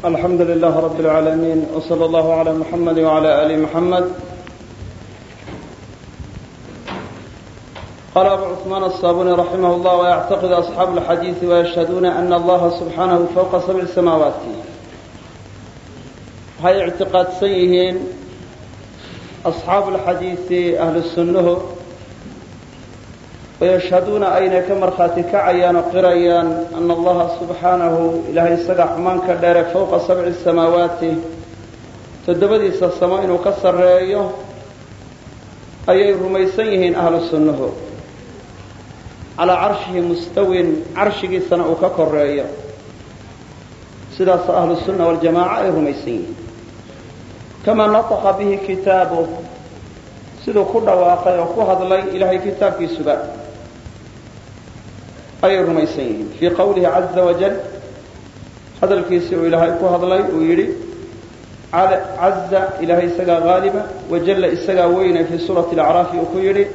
الحمد لله رب العالمين وصلى الله على محمد وعلى آل محمد. قال أبو عثمان الصابوني رحمه الله: ويعتقد أصحاب الحديث ويشهدون أن الله سبحانه فوق 7 سماوات. هاي اعتقاد سيئين أصحاب الحديث أهل السنة، ويشهدون أين كمرخاتك عيان قريان أن الله سبحانه إلهي سقع من كدار فوق 7 السماوات تدبدي السماء وكسر رأيه أي رميسيهن أهل السنة على عرشه مستوٍ عرشه سنة ككر رأيه سداس أهل السنة والجماعة أي رميسيهن كما نطق به كتابه سدو كل واقع وكهذا لي إلهي كتاب في سباق أي رميسين في قوله عز وجل هذا الكيسي إلهي كهذا لي ويري عز إلهي سقى غالبا وجل إسقى وين في سورة الأعراف وكيري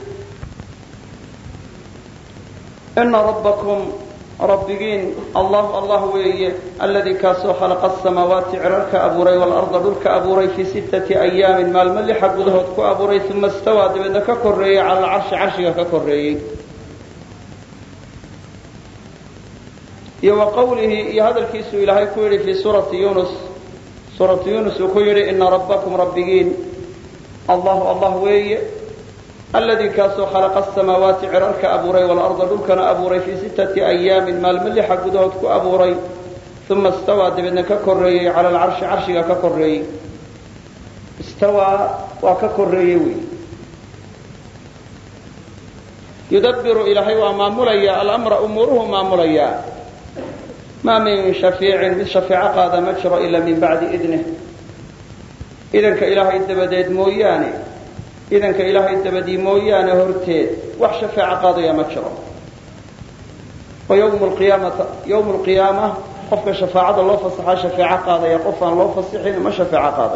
إن ربكم ربكين الله ويه الذي كاسو خلق السماوات عررك أبوري والأرض دلك أبوري في 6 أيام ما الملح قدهد كأبوري ثم استوى دبنك كري على العرش عرشك كري وقوله هذا الكيس إلهي كيري في سورة يونس وكيري إن ربكم ربكين الله ويه الذي كاسو خلق السماوات عررك أبوري والأرض دلكنا أبوري في 6 أيام ما الملح قدهد كأبوري ثم استوى دبنك كري على العرش عرشك ككري استوى وككريوي يدبر إلهي وما مليا الأمر أموره ما مليا ما من شفيع من شفيع قاد مجرى إلا من بعد إذنه إذن كإلهي الدبديد موياني إذن كإلهي الدبدي موياني هرتيد وح شفيع قاضي مجرى ويوم القيامة قفك شفاعة الله فصحى شفيع قاضي قفا الله فصحين ما شفيع قاضي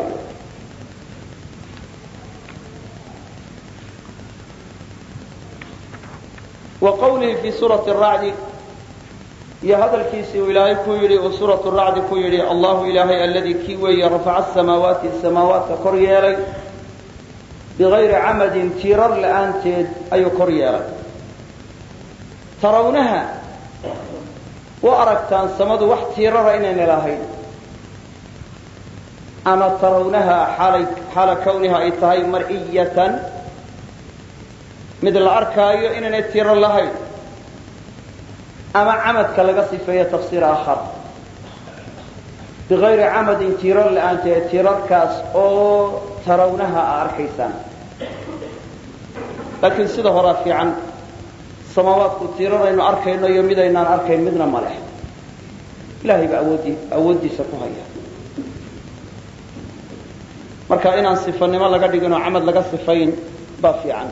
وقوله في سورة الرعد هذا الكيس إلهي كيري وسورة الرعد كيري الله إلهي الذي كيوي رفع السماوات كريالي بغير عمد تيرر لأنتد أي كريالي ترونها وأركتان سمد واحد تيرر إنن إلهي أما ترونها حال كونها إتهي مرئية مثل الأركاية إنن تيرر لهي أما عمد كالقصي فهي تفسير آخر بغير عمد تيرر لأنتد تيرر كاس أو ترونها أركيسان لكن سيده رافعا سماوات كتيرة إنه أركي إنه يميدا إنه أركي مدنا ملح إلهي بأودي سكوهيا مركا إنان صفاني ما لقد يقولون عمد لقد صفين بافعا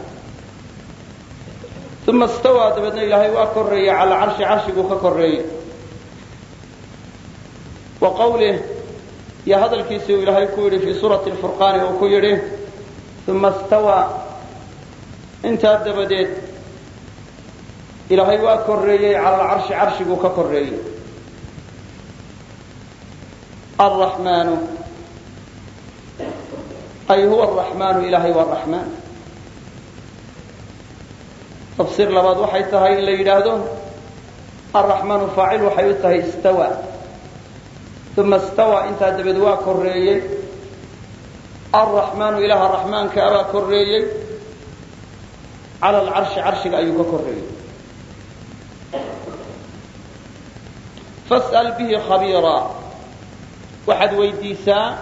ثم استوى دبنا إلهي وأكري على عرشك وككري وقوله هذا الكيس إلهي كوري في سورة الفرقان وكيره ثم استوى انت دبديت إلهي وأكري على العرش عرشك وككري الرحمن أي هو الرحمن إلهي والرحمن تفسير لبعض وحيتها إلا يرادون الرحمن فاعل وحيتها استوى ثم استوى انت دبد وكري الرحمن إله الرحمن كأبا كري على العرش عرشك أيك كري فاسأل به خبيرا وحد ويديسا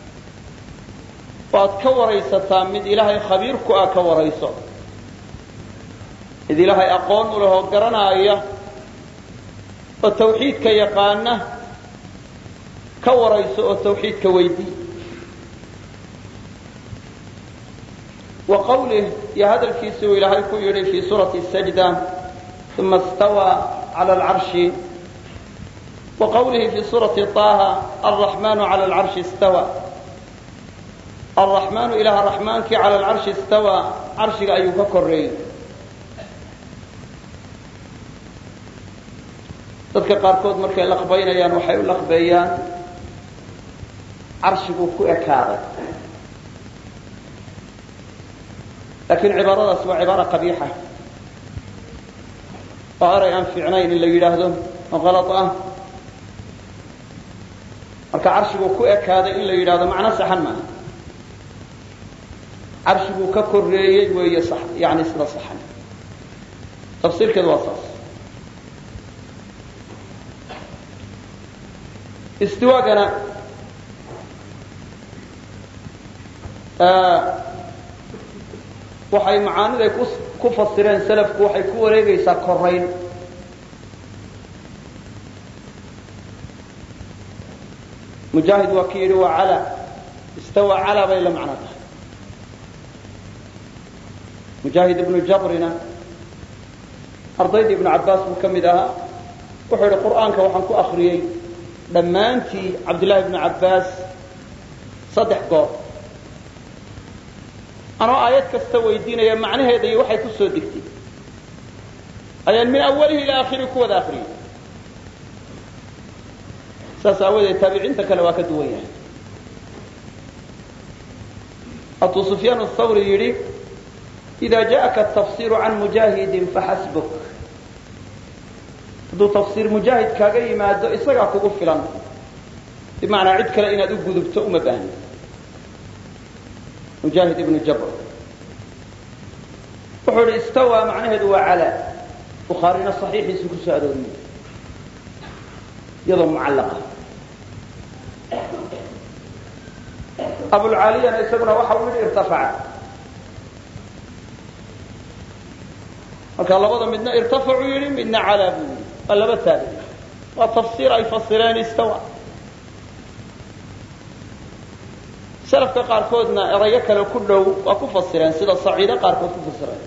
واتكوريسا مد إلهي خبيرك أكوريسا إذ إلهي أقون له قرنا أيه والتوحيد كيقانه كوريسا والتوحيد كويدي وقوله هذا الكيس إلهي كيري في سورة السجدة ثم استوى على العرش وقوله في سورة طه الرحمن على العرش استوى الرحمن إله الرحمن كي على العرش استوى عرشك أيك كري dadka qaarkood markay laqbaynayaan waxay u laqbeeyaan carshiguu ku ekaaday laakiin cibaaradaas waa cibaara qabiixa oo eray aan fiicnayn in la yidhaahdo oo qalad ah marka carshiguu ku ekaaday in la yidhaahdo macno saxan maaha carshiguu ka koreeyey weeye yani sida saxan tafsiirkeedu waa saas istiwaagana waxay macaaniday ku fasireen salafku waxay ku wareegaysaa korayn mujaahid waa ki yidhi waa cala istawa cala bay la macno tahay mujaahid ibnu jabrina ardaydii ibnu cabbaas buu ka mid ahaa wuxuu yidhi qur'aanka waxaan ku akriyey dhammaantii cabdullaahi ibnu cabbaas 3 goor anoo aayad kasta weydiinaya macnaheeda iyo waxay ku soo degtay ayaan min awalihi ila aakhirihi ku wada akriyey saas aawadeed taabiciinta kale waa ka duwan yahay atuu sufyaan athawri yidhi ida jaءaka atafsiru can mujaahidin faxasbuk hadduu tafsiir mujaahid kaaga yimaado isagaa kugu filan bimacnaa cid kale inaad u gudubto uma baahni mujaahid ibnu jabr wuxuu ihi istawa macnaheedu waa cala bukhaarina صaxiixiisu ku soo arooriyey iyadoo mucallaqa abulcaaliyana isaguna waxa uu yidhi irtafaca marka labada midna irtafacuu yidhi midna calaa buu yidhi waa laba taabici waa tafsiir ay fasireen istawa salafka qaarkoodna erayo kale ku dhow waa ku fasireen sida saciide qaarkood ku fasireen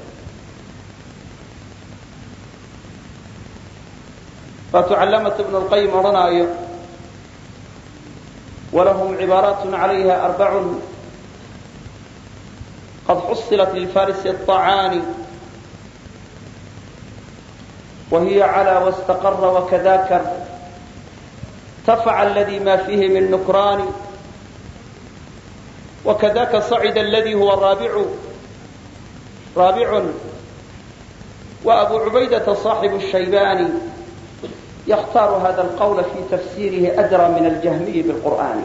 waatuu callaamatu ibnu lqayim odhanaayo walahum cibaaraatun calayha 4 qad xusilat lilfarisi الطacaani وهي على واستقر وكذاكر تفع الذي ما فيه من نكران وكذاك صعد الذي هو رابع وأبو عبيدة صاحب الشيباني يختار هذا القول في تفسيره أدرى من الجهمي بالقرآن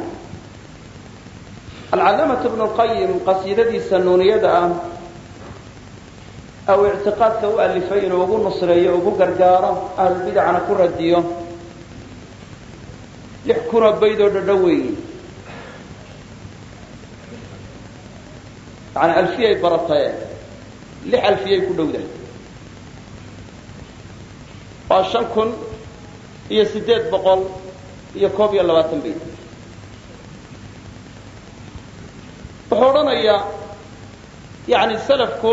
العلامة ابن القيم قصيدتي سنونية أو اعتقادك وألفين وأبو نصرية وأبو قرقارة أهل البدع أنا كل رديه يحكون بيدو دلوي عن ألفية برطايا لح ألفية كل ده وعشان كن هي 8 بقول هي كوبيا 20 بيت وحورنا يعني سلفكو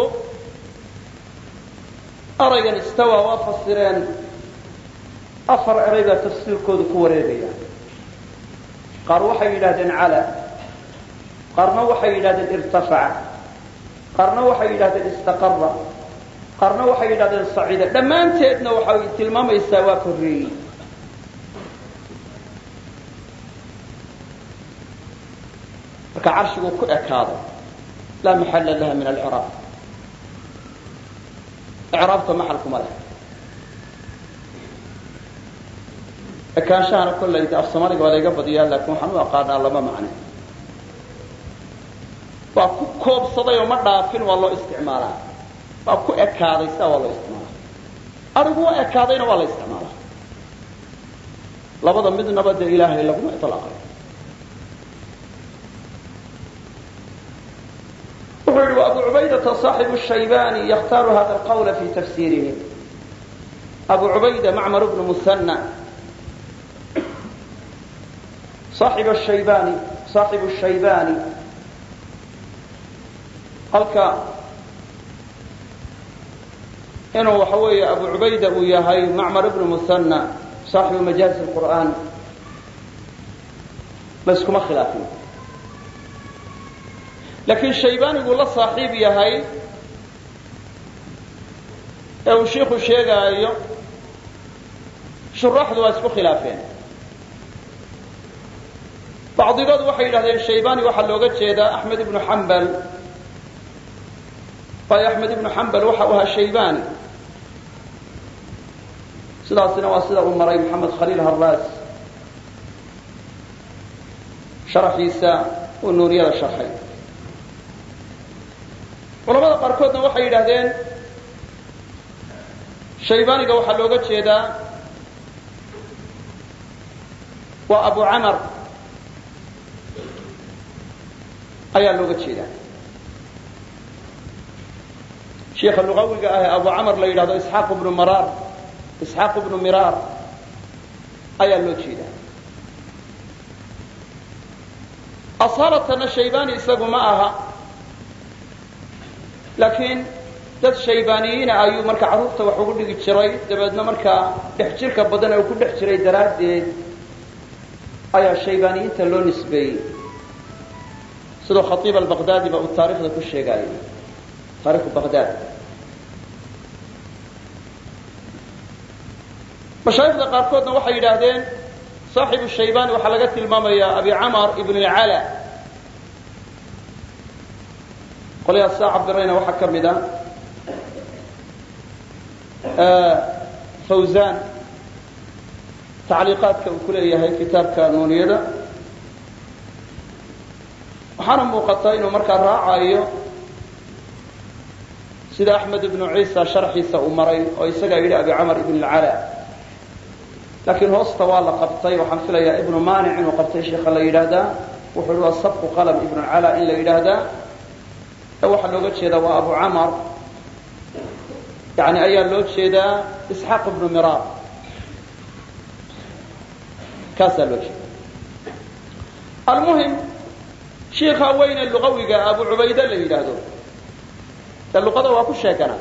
أريا استوى وفصرين 4 أريبا تفسير كود كوريبيا قال وحي إلى على قرن وحي إلى ارتفع قرن وحي إلى استقر قرن وحي إلى الصعيدة لما أنت إدنا وحي تلمام يستوى كري كعرش وكأك هذا لا محل لها من العراق إعرابته محلكم له كان شهر كله يتأصمر ولا يقبض يا لكم حنوا قادنا الله ما معنى وكوب صدى وما دافن والله استعماله وكو أكاد يسوى والله استعماله أرجو أكادين والله استعماله لابد من نبض إله إلا هو إطلاق وأبو عبيدة صاحب الشيباني يختار هذا القول في تفسيره أبو عبيدة معمر بن مثنى صاحب الشيباني قالك إنه حوي أبو عبيدة وياهي معمر بن مثنى صاحب مجالس القرآن بس كما خلافين لكن الشيباني يقول له صاحب ياهي أو شيخ الشيخ أيوه شرح ذو أسبوع خلافين bacdigood waxay yidhahdeen shaybani waxaa looga jeedaa axmed ibnu xambal waayo axmed ibnu xambal waxa uu ahaa shaybani sidaasina waa sida uu maray maxamed khaliil harraas sharaxiisa uu nuuriyada sharxay culamada qaarkoodna waxay yidhahdeen shaybaniga waxaa looga jeedaa waa abu camar ayaa looga jeedaa sheikha lugawiga ah ee abu camar la yidhahdo isxaaq ibnu miraar ayaa loo jeedaa asaalatana shaybani isagu ma aha laakiin dad shaybaaniyiina ayuu marka carruurta wax ugu dhigi jiray dabeedna markaa dhex jirka badan ee uu ku dhex jiray daraaddeed ayaa shaybaaniyiinta loo nisbeeyey sidoo khatiib albaqdaadi ba uu taarikhda ku sheegaayo taarikhu baqdaad mashaayikhda qaarkoodna waxay yidhaahdeen saaxibu shaybani waxaa laga tilmaamayaa abi camar ibn alcala qolyaha saa cabdirayna waxaa ka mid a fawzan tacliiqaadka uu ku leeyahay kitaabka nuuniyada waxaana muuqata inuu markaa raacayo sida axmed ibnu ciisa sharxiisa uu maray oo isagaa yidhi abi camar ibn alcala laakiin hoosta waa la qabtay waxaan filayaa ibnu maanic inuu qabtay sheikha la yidhaahdaa wuxuu yihi waa sabqu qalam ibnu alcala in la yidhaahdaa ee waxaa looga jeedaa waa abu camar yani ayaa loo jeedaa isxaaq ibnu miraar kaasaa loo jeeda almuhim shiikha weyne lugawiga abu cubayde la yidhaahdo ee luqada waa ku sheeganaa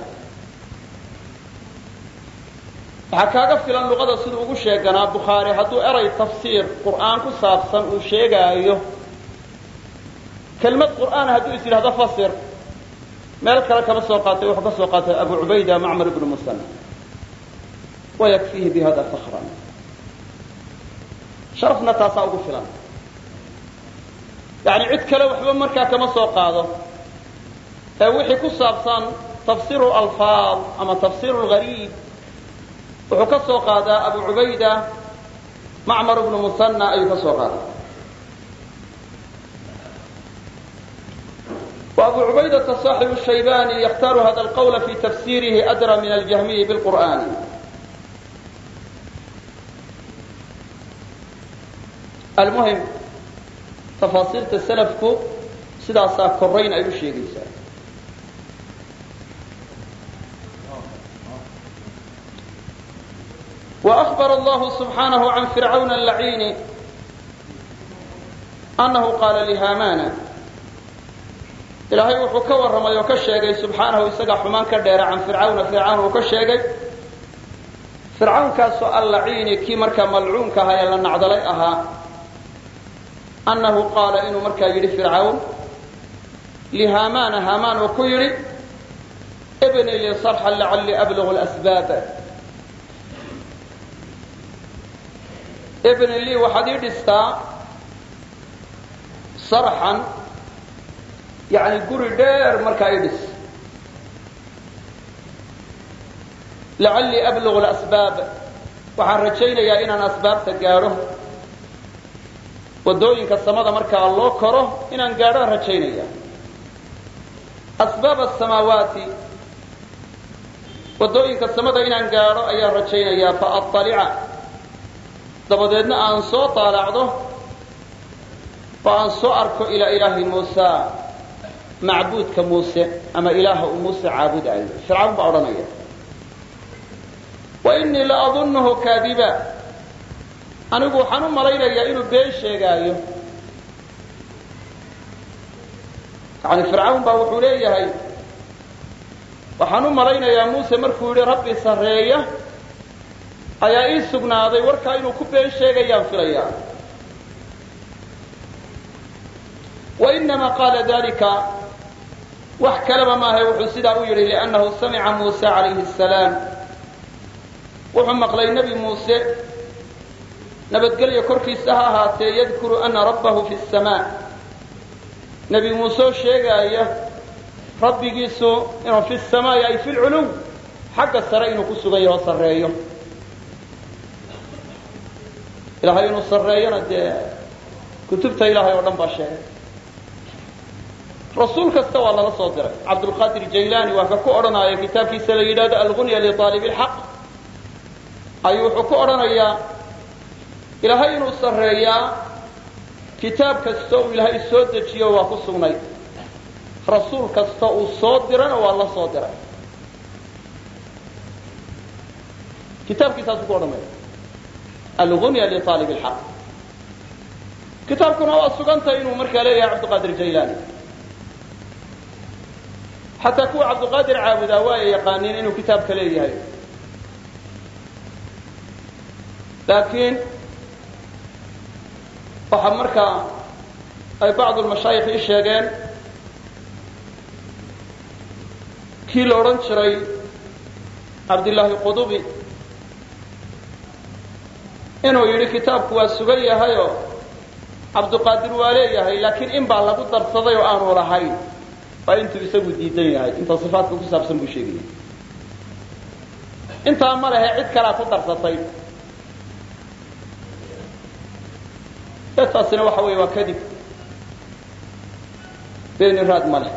waxaa kaaga filan luqada siduu ugu sheeganaa bukhaari hadduu eray tafsiir qur'aan ku saabsan uu sheegaayo kelmad qur'aan hadduu is yidhahdo fasir meel kale kama soo qaatay wuxuu ka soo qaatay abu cubayda macmar ibnu musanna wayakfiihi bihada fakran sharafna taasaa ugu filan yani cid kale waxba markaa kama soo qaado ee wixii ku saabsan tafsiru alfaad ama tafsiru lgariib wuxuu ka soo qaadaa abu cubayda macmar ibnu musanna ayuu ka soo qaadaa وأبو عبيدة صاحب الشيباني يختار هذا القول في تفسيره أدرى من الجهمي بالقرآن المهم تفاصيل السلفku sidaasaa korayn ay u sheegaysaa وأخبر الله سبحانه عن فرعون اللعين أنه قال لهامان ilaahay wuxuu ka warramay oo ka sheegay subxaanahu isaga xumaan ka dheera can fircawna fircawn uu ka sheegay fircawnkaasoo allaciini kii markaa malcuunka ahaa ee la nacdalay ahaa annahu qaala inuu markaa yidhi fircawn lihaamaana haamaan uu ku yidhi ibni lii sarxan lacallii ablugu lasbaab ibni lii waxaad ii dhistaa sarxan yani guri dheer markaa i dhis lacallii ablugu lasbaab waxaan rajaynayaa inaan asbaabta gaadho waddooyinka samada markaa loo koro inaan gaadhoan rajaynaya asbaab asamaawaati waddooyinka samada inaan gaadho ayaan rajaynayaa faatalica dabadeedna aan soo taalacdo oo aan soo arko ilaa ilaahi muusa macbuudka muuse ama ilaaha uu muuse caabudayo fircawn baa odhanaya wa innii la adunnuhu kaadiba anigu waxaan u malaynayaa inuu been sheegaayo yani fircawn baa wuxuu leeyahay waxaan u malaynayaa muuse markuu yidhi rabbi sarreeya ayaa ii sugnaaday warkaa inuu ku been sheegayaan filayaa wainamaa qaala dalika wax kaleba maahe wuxuu sidaa u yidhi liannahu samica muusa calayhi asalaam wuxuu maqlay nebi muuse nabadgelyo korkiisa ha ahaatee yadkuru ana rabbahu fi samaa nebi muuse sheegaya rabbigiisu inuu fi samaa ay fi lculuw xagga sare inuu ku sugan yaho sarreeyo ilaahay inuu sarreeyona dee kutubta ilaahay oo dhan baa sheegay rasuul kasta waa lala soo diray cabdulqaadir jaylaani waa ka ku odhanaya kitaabkiisa la yidhahdo algunya liaalib lxaq ayuu wuxuu ku odhanayaa ilaahay inuu sarreeyaa kitaab kasta uu ilaahay soo dejiyo waa ku sugnay rasuul kasta uu soo dirana waa la soo diray kitaabkiisaasuu ku odhanaya algunya liaalib lxaq kitaabkuna waa sugantay inuu markaa leeyahay cabdulqaadir jaylaani xataa kuwa cabdulqaadir caabudaa waa ay yaqaaniin inuu kitaabka leeyahay laakiin waxa markaa ay bacdu lmashaayikh ii sheegeen kii la odhan jiray cabdillaahi qudubi inuu yidhi kitaabku waa sugan yahayoo cabduqaadir waa leeyahay laakiin in baa lagu darsaday oo aanu lahayn waa intuu isagu diidan yahay inta sifaatka ku saabsan buu sheegaya intaa ma lehe cid kalaa ku darsatay taasina waxa weeye waa kadib beeni raad ma leh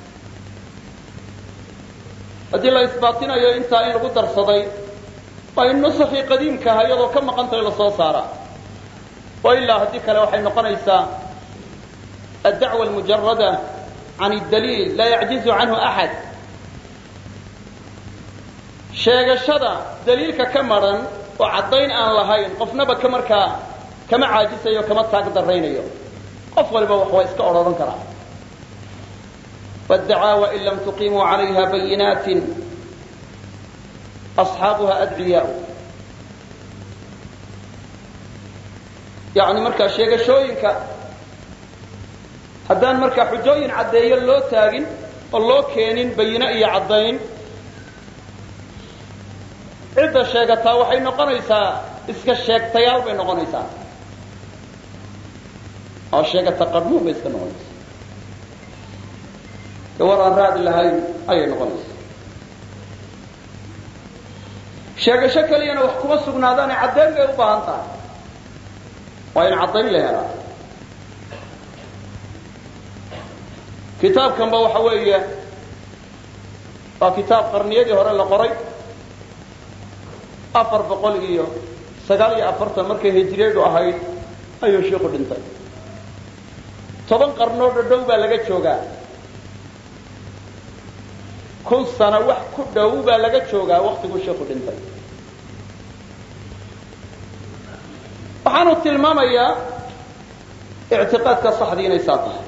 haddii la isbaatinayo intaa in lagu darsaday waa in nusakii qadiimkaha iyadoo ka maqantahay la soo saaraa wa ilaa haddii kale waxay noqonaysaa addacwa almujarada can اdaliil laa yacjizu canhu axad sheegashada daliilka ka maran oo caddayn aan lahayn qofnaba markaa kama caajisayo kama taag daraynayo qof waliba wax waa iska odhan karaa wاdacaawa in lam tuqimuu calayha bayinaatin asxaabuha adciyaa yani markaa sheegashooyinka haddaan markaa xujooyin caddeeyo loo taagin oo loo keenin bayino iyo caddayn cidda sheegataa waxay noqonaysaa iska sheegtayaal bay noqonaysaa oo sheegata qarmuun bay iska noqonaysaa war aan raadi lahayn ayay noqonaysaa sheegasho keliyana wax kuma sugnaadaane caddayn bay u baahan tahay waa in caddayn la helaa kitaabkanba waxa weeye waa kitaab qarniyadii hore la qoray 449 markay hijriyadu ahayd ayuu sheekhu dhintay 10 qarnoo dhow baa laga joogaa 1000 sano wax ku dhow baa laga joogaa waqtiguu sheekhu dhintay waxaanu tilmaamayaa ictiqaadka saxdii inay saa tahay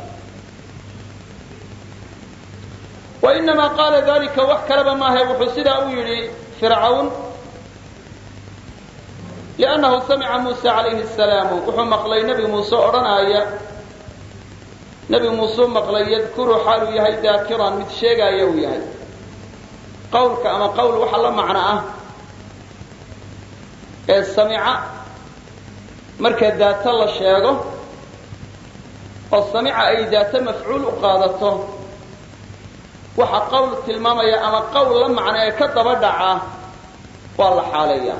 وإنما قال ذلك wax kaleba maahe wuxuu sidaa u yidhi fircawn لأنه سمع موسى عليه السلام wuxuu maqlay nebi muuse odhanaya nebi muuse maqlay yadkuru xaaluu yahay daakiran mid sheegaya uu yahay qawlka ama qowl waxa la macno ah ee samica marka daata la sheego oo samica ay daata mafcuul u qaadato waxa qowl tilmaamaya ama qowl la macno ee ka daba dhaca waa la xaaleeyaa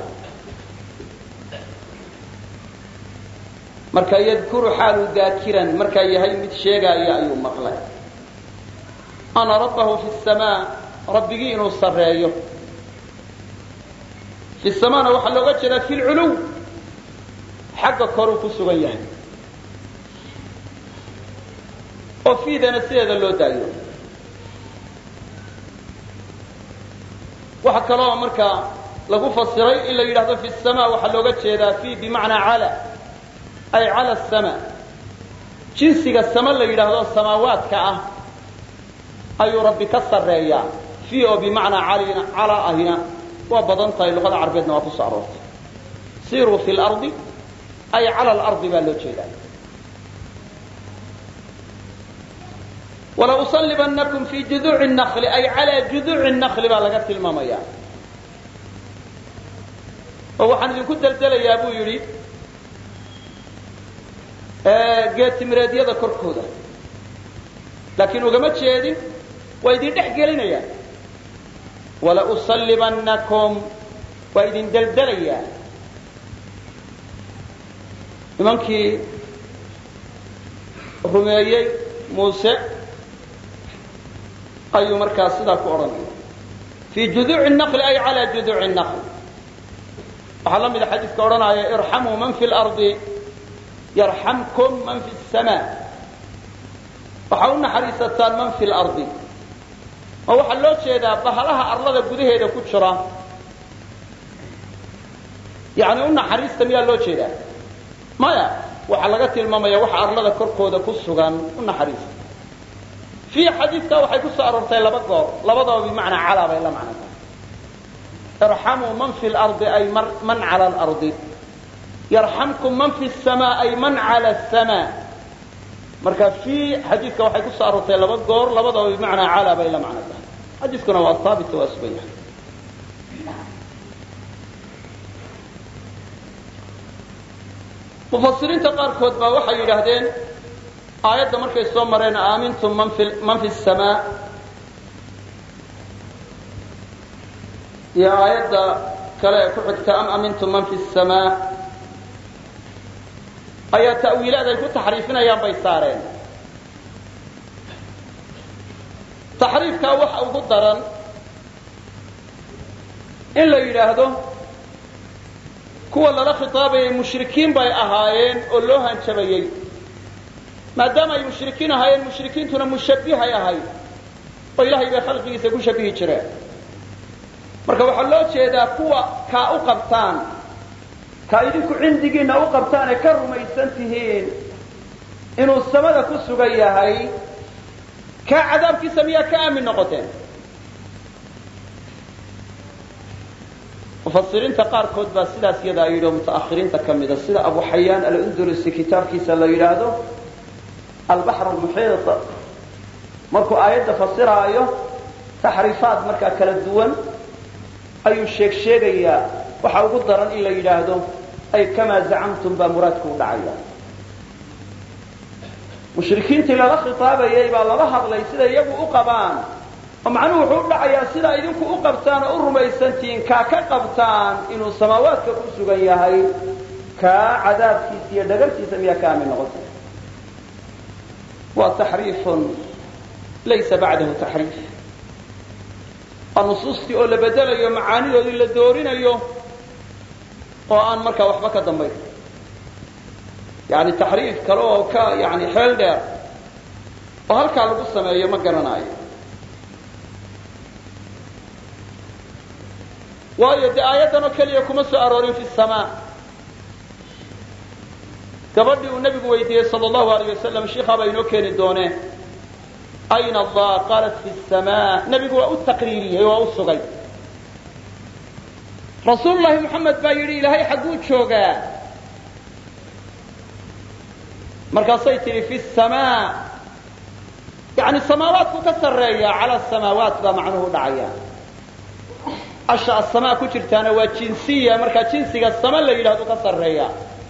marka yadkuru xaalu daakiran marka yahay mid sheegaya ayuu maqlay ana rabbahu fi samaa rabbigii inuu sarreeyo fi samaana waxaa looga jeedaa fi lculuw xagga koruu ku sugan yahay oo fiidana sideeda loo daayo waxa kaloo markaa lagu fasiray in la yidhaahdo fi samaa waxaa looga jeedaa fi bimacnaa cala ay cala asamaa jinsiga sama la yidhaahdo samaawaadka ah ayuu rabbi ka sarreeyaa fi oo bimacnaa cala ahina waa badan tahay luqada carbeedna waa ku soo aroortay siiruu fi lardi ay cala alardi baa loo jeedaa walausallibannakum fi juduuci naqli ay calaa juduuci naqli baa laga tilmaamaya oo waxaan idinku deldelayaa buu yidhi geetimireedyada korkooda laakiin ugama jeedin waa idin dhex gelinaya wala usallibannakum waa idin daldalaya nimankii rumeeyey muuse ayuu markaa sidaa ku odhanaya fii juduuci الnaqli ay calaa juduuci الnaql waxaa la mida xadiidka odhanaya irxamuu man fi اlardi yarxamkum man fi الsamaa waxaa u naxariisataan man fi اlardi ma waxaa loo jeedaa bahalaha arlada gudaheeda ku jira yani u naxariista miyaa loo jeedaa maya waxaa laga tilmaamaya waxa arlada korkooda ku sugan u naxariista fii xadiidka waxay ku soo aroortay laba goor labadaba bimacnaa calaa bay la macno tahay irxamuu man fi lardi ay man cala alardi yarxamkum man fi samaa ay man cala asamaa marka fii xadiidka waxay ku soo aroortay laba goor labadaba bimacnaa calaa bay la macno tahay xadiiskuna waa haabit waa sugan yahay mufasiriinta qaarkood baa waxay yidhaahdeen aayadda markay soo mareen aamintum man fi samaa iyo aayadda kale ee ku xigta am amintum man fi samaa ayaa ta'wiilaad ay ku taxriifinayaan bay saareen taxriifkaa waxa ugu daran in la yidhaahdo kuwa lala khitaabayay mushrikiin bay ahaayeen oo loo hanjabayey maadaama ay mushrikiin ahaayeen mushrikiintuna mushabbihay ahayd oo ilaahay bay khalqigiisa ku shabihi jireen marka waxaa loo jeedaa kuwa kaa u qabtaan kaa idinku cindigiinna u qabtaan ee ka rumaysan tihiin inuu samada ku sugan yahay kaa cadaabkiisa miyaa ka aamin noqoteen mufasiriinta qaarkood baa sidaas iyadaa yidhi oo muta'akhiriinta ka mida sida abu xayaan al-undurusi kitaabkiisa la yidhaahdo albaxr almuxiit markuu aayadda fasiraayo taxriifaad markaa kala duwan ayuu sheegayaa waxa ugu daran in la yidhaahdo ay kamaa zacamtum baa muraadku u dhacaya mushrikiintii lala khitaabayay baa lala hadlay sida iyagu u qabaan oo macnuhu wuxuu u dhacayaa sidaa idinku u qabtaan oo u rumaysantihiin kaa ka qabtaan inuu samaawaadka ku sugan yahay kaa cadaabkiisa iyo dhagartiisa miyaa ka aamin noqotay waa taxriifun laysa bacdahu taxriif waa nusuustii oo la bedelayo macaanidoodii la doorinayo oo aan markaa waxba ka dambayn yani taxriif kale oo ka yani xeel dheer oo halkaa lagu sameeyo ma garanaayo waayo dee aayaddan oo keliya kuma soo aroorin fi samaa gabadhii uu nabigu weydiiyey sal allahu alayh wasalam shiikhaa baa inoo keeni doonee ayna allah qaalat fi samaa nebigu waa u taqriiriyey waa u sugay rasuul llahi moxamed baa yidhi ilaahay xagguu joogaa markaasay tidhi fi samaa yani samaawaadku ka sarreeya cala samaawaat baa macnuhu dhacaya asha asamaa ku jirtaana waa jinsiya markaa jinsiga sama la yidhahdo ka sarreeya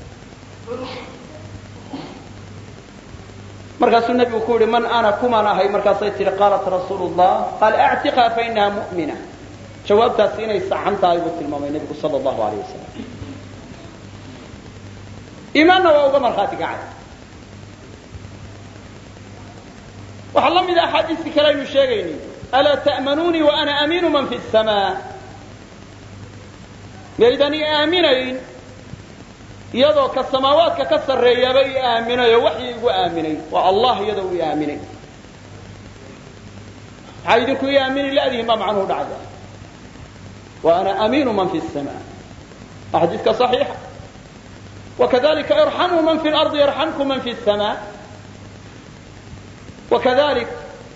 markaasuu nebigu ku yihi man ana kumaan ahay markaasay tihi qaalat rasuulu llah qaal actiqha fainaha mu'mina jawaabtaasi inay saxan tahay buu tilmaamay nebigu sal allahu alayh wasalam iimaanna waa uga markhaati kacay waxaa la mid a axaadiiskii kale aynu sheegayni alaa ta'manuunii wa ana amiinu man fi samaa miyaydaan i aaminayn iyadoo ka samaawaadka ka sarreeyaaba i aaminayo waxyi igu aaminay waa allah iyadoo u i aaminay maxaa idinku i aamini ladihin baa macnuhu dhacaya wa ana amiinu man fi samaa waa xadiiska صaxiixa wakadalika irxamuu man fi lardi yarxamkum man fi samaa wakadalik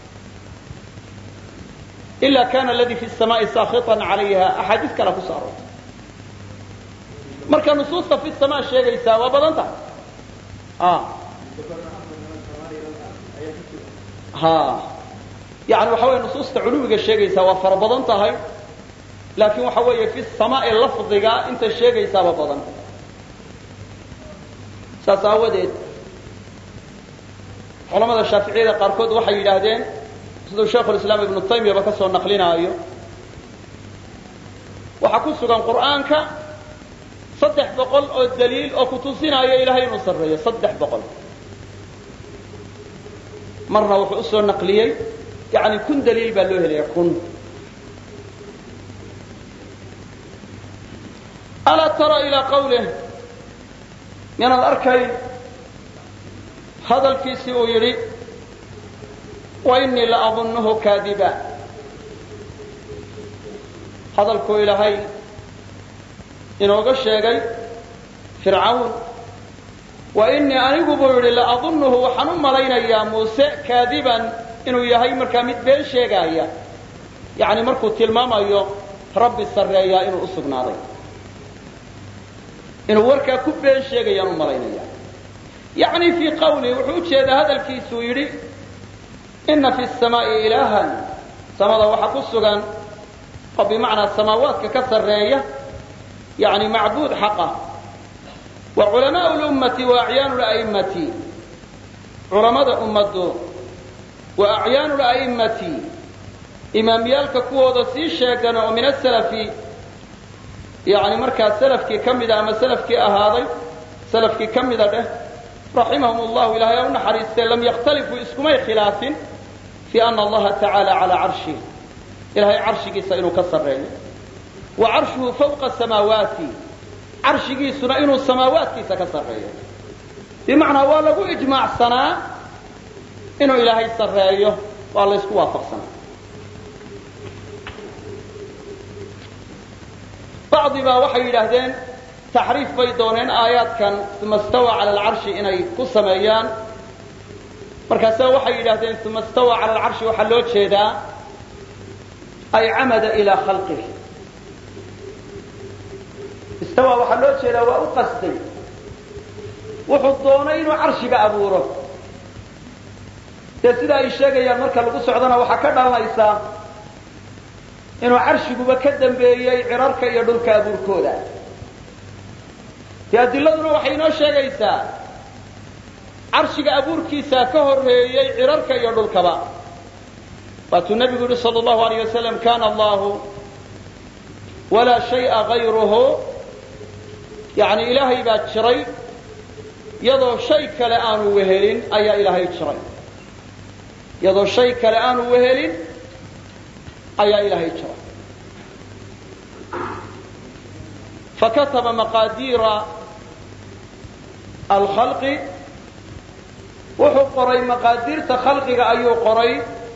ila kana aladi fi samaa'i saakiطan calayha axaadiis kala ku soo aroortay marka nusuusta fi samaa sheegaysaa waa badan tahay yani waxa weeye nusuusta culuwiga sheegaysaa waa fara badan tahay laakiin waxa weeye fi samaa'i lafdiga inta sheegaysaaba badan saas aawadeed culamada shaaficiyada qaarkood waxay yidhaahdeen siduu shaykhulislaam ibnu taymiyaba ka soo naqlinaayo waxaa ku sugan qur'aanka 300 oo daliil oo ku tusinaayo ilaahay inuu sarreeyo 300 marna wuxuu u soo naqliyey yani 1000 daliil baa loo helaya 1000 alaa tara ilaa qawlih miyaanad arkay hadalkiisii uu yidhi wainii la adunnuhu kaadiba hadalkuu ilaahay inooga sheegay fircawn wainii anigu buu yidhi la adunnuhu waxaan u malaynayaa muuse kaadiban inuu yahay markaa mid been sheegaaya yani markuu tilmaamayo rabbi sarreeyaa inuu u sugnaaday inuu warkaa ku been sheegayaan u malaynaya yani fii qawli wuxuu u jeedaa hadalkiisuu yidhi ina fi samaa'i ilaahan samada waxa ku sugan oo bimacnaa samaawaadka ka sarreeya yani macbuud xaqa wa culamaau lummati wa acyaanu la'immati culamada ummaddu wa acyaanu la'immati imaamyaalka kuwooda sii sheegan oo min asalafi yani markaa salafkii ka mida ama salafkii ahaaday salafkii ka mida dheh raximahum allahu ilahay ha u naxariistee lam yakhtalifuu iskumay khilaafin fii ana allaha tacaala calaa carshih ilahay carshigiisa inuu ka sarreeyo wa carshuhu fawqa samaawaati carshigiisuna inuu samaawaadkiisa ka sarreeyo bimacnaa waa lagu ijmaacsanaa inuu ilaahay sarreeyo waa la ysku waafaqsanaa bacdi baa waxay yidhaahdeen taxriif bay dooneen aayaadkan uma stawa cala alcarshi inay ku sameeyaan markaasa waxay yidhaahdeen uma stawa cala alcarshi waxaa loo jeedaa ay camada ilaa khalqih istawa waxaa loo jeedaa waa u qasday wuxuu doonay inuu carshiga abuuro dee sida ay sheegayaan marka lagu socdana waxaa ka dhalanaysaa inuu carshiguba ka dambeeyey cirarka iyo dhulka abuurkooda dee adiladuna waxay inoo sheegaysaa carshiga abuurkiisaa ka horreeyey cirarka iyo dhulkaba waatuu nebigu yihi sal allahu alayh wasalam kana allahu walaa shay'a gayruhu yani ilaahay baa jiray iyadoo shay kale aanu wehelin ayaa ilaahay jiray iyadoo shay kale aanu wehelin ayaa ilaahay jiray fakataba maqaadiira alkhalqi wuxuu qoray maqaadiirta khalqiga ayuu qoray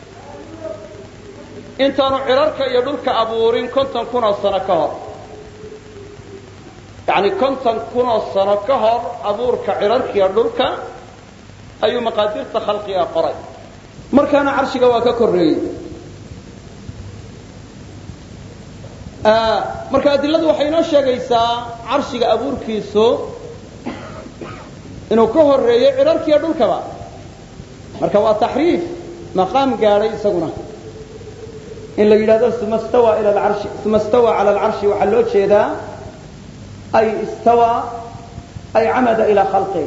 intaanu cirarka iyo dhulka abuurin 50 kun oo sano ka hor yani 50 kun oo sano ka hor abuurka cirarka iyo dhulka ayuu maqaadiirta khalqiga qoray markaana carshiga waa ka korreeyey marka adiladu waxay inoo sheegaysaa carshiga abuurkiisu inuu ka horreeyey cirarka iyo dhulkaba marka waa taxriif maqaam gaadhay isaguna in la yidhahdo uma stawa ila alcarshi uma stawa cala alcarshi waxaa loo jeedaa ay istawa ay camada ilaa khalqih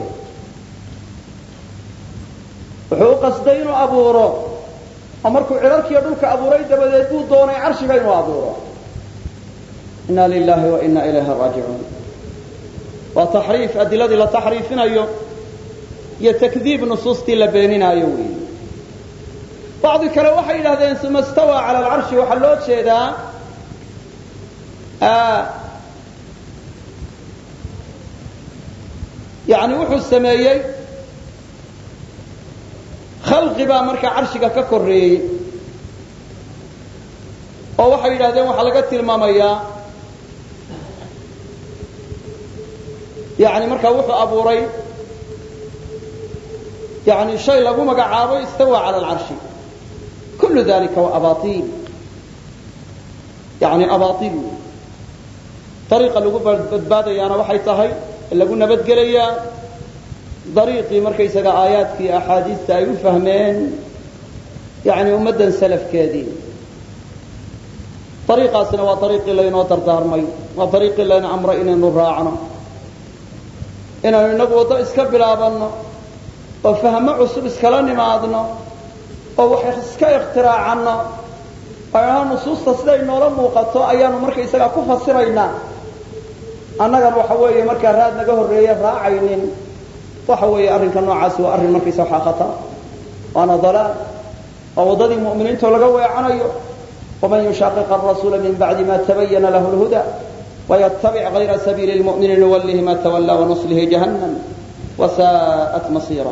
wuxuu u qasday inuu abuuro oo markuu cirarkiiyo dhulka abuuray dabadeed buu doonay carshiga inuu abuuro inna lilahi wa inna ilayhi raajicuun waa taxriif adiladii la taxriifinayo iyo takdiib nusuustii la beeninaayo weey bacdi kale waxay yidhahdeen uma stawa cala alcarshi waxaa loo jeedaa yani wuxuu sameeyey khalqi baa markaa carshiga ka korreeyey oo waxay yidhahdeen waxaa laga tilmaamayaa yani markaa wuxuu abuuray yani shay lagu magacaabo istawa cala alcarshi kullu dalika waa abaaiil yani abaaiil ariiqa lagu badbaadayaana waxay tahay lagu nabadgelayaa dariiqii markaysaga aayaadkii axaadiista ay u fahmeen yani ummaddan salafkeedii ariiqaasina waa ariiqii laynoo dardaarmay waa ariiqii layna amray inaynu raacno inaynu inagu waddo iska bilaabanno oo fahmo cusub iskala nimaadno oo wax iska ikhtiraacano ayaan nusuusta siday noola muuqato ayaanu markaysaga ku fasiraynaa annagan waxa weeye markaa raad naga horreeya raacaynin waxa weeye arrinka noocaas waa arrin markaysa waxa khatar waana dalaal oo wadadii mu'miniinta laga weecanayo ومن يشاقق الرسول من بعد ما تبين له الهدى ويتبع غير سبيل المؤمنين نوله ما تولى ونصله جهنم وساءت مصيرا.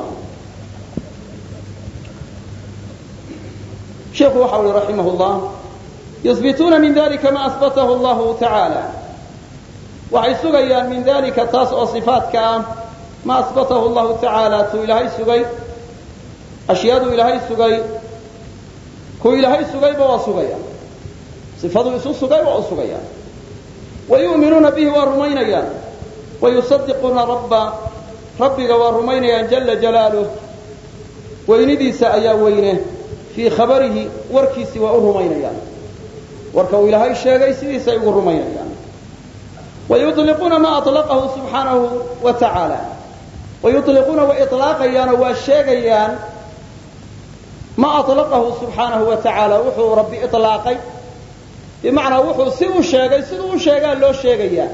شيخ وحول رحمه الله يثبتون من ذلك ما أثبته الله تعالى waxay sugayaan min dalika taas oo sifaadka ma asbatahu Allah ta'ala tu ilaahay sugay ashyaadu ilaahay sugay ku ilaahay sugay baa sugaya sifadu isu sugay waa sugaya wayu'minuna bihi wa rumaynayaan wayusaddiquna rabbiga wa rumaynayaan jalla jalaaluhu waynidiisa ayaa weyne fi khabarihi warkiisi waa rumaynayaan warka uu ilaahay sheegay sidiisa ay ugu rumaynayaan ويطلقون ما أطلقه سبحانه وتعالى ويطلقون وإطلاقيان وشيغيان ما أطلقه سبحانه وتعالى وحو ربي إطلاقي بمعنى وحو سيو شيغي لو شيغيان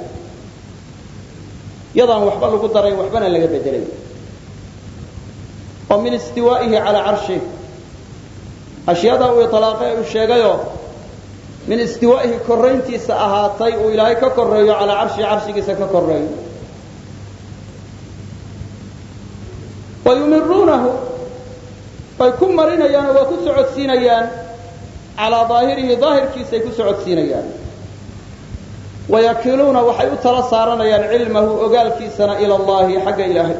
يضان وحبا لو قدرين وحبنا لغا بدلين ومن استوائه على عرشه أشياء وإطلاقه وشيغيان من استوائه كرينتي سأهاتي وإلهي ككريو على عرشي ككريو ويمرونه فيكون مرينيان وكسعد سينيان على ظاهره ظاهر كيسي كسعد سينيان ويكلون وحيوت رصارنيان علمه وقال كيسنا إلى الله حق إلهي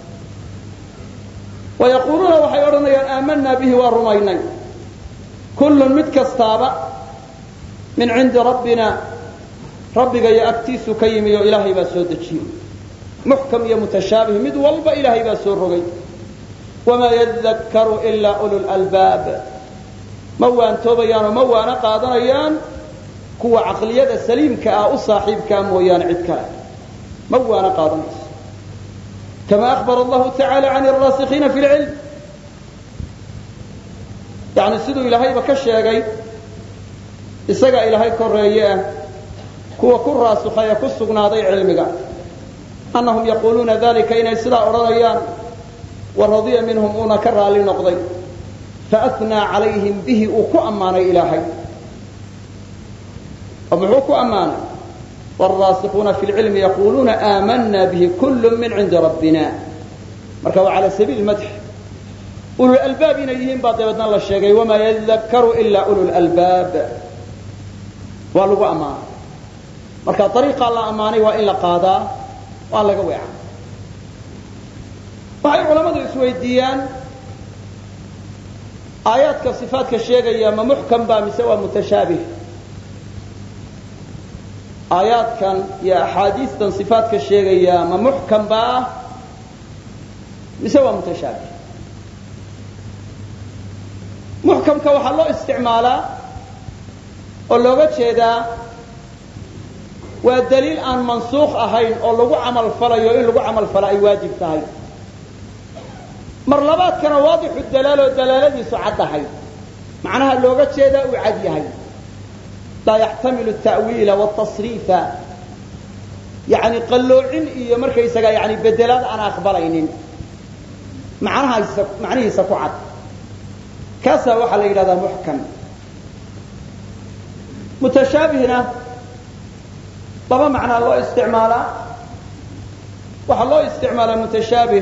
ويقولون وحيورنيان آمنا به والرمينين كل متكستابا من عند ربنا ربك يا أكتيس كيمي إلهي باسود الشيء محكم يا متشابه مد والب إلهي باسود رغي وما يذكر إلا أولو الألباب موان توبيان وموان قادريان كو عقلية السليم كأو صاحب كامويان عدك موان قادريان كما أخبر الله تعالى عن الراسخين في العلم يعني سيدو إلهي بكشيغي isaga ilaahay koreeye kuwa ku raasukhay ku sugnaaday cilmiga annahum yaquluna dhalika inay sida oranayaan waradiya minhum una karali noqday fa'athna alayhim bihi ku amaanay ilaahay amuhu ku amaanay والراسخون في العلم يقولون آمنا به كل من عند ربنا marka على سبيل المدح أولو الألباب إنهم باطبتنا الله الشيء وما يذكر إلا أولو الألباب ولو أمان marka طريقة الله أماني وإلا قادا ولا قويع waxay culimadu isweydiiyaan aayaadka sifaadka sheegaya ma muhkam ba mise waa mutashaabih aayaadkan iyo ahadiistan sifaadka sheegaya ma muhkam ba mise waa mutashaabih muhkamka waxa loo isticmaalaa oo looga jeedaa waa daliil aan mansuukh ahayn oo lagu amal falayo in lagu amal fala ay waajib tahay mar labaadkana waadixu dalaalo dalaaladiisu cadahay macnaha looga jeedaa uu cad yahay la yahtamilu at-ta'wila wa at-tasrifa yani qalloocin iyo markaysaga yani bedelaad aan aqbalaynin macnahiisa ku cad kaasa waxa la yiraahdaa muhkam mutashaabihna laba macna loo isticmaala waxa loo isticmaala mutashaabih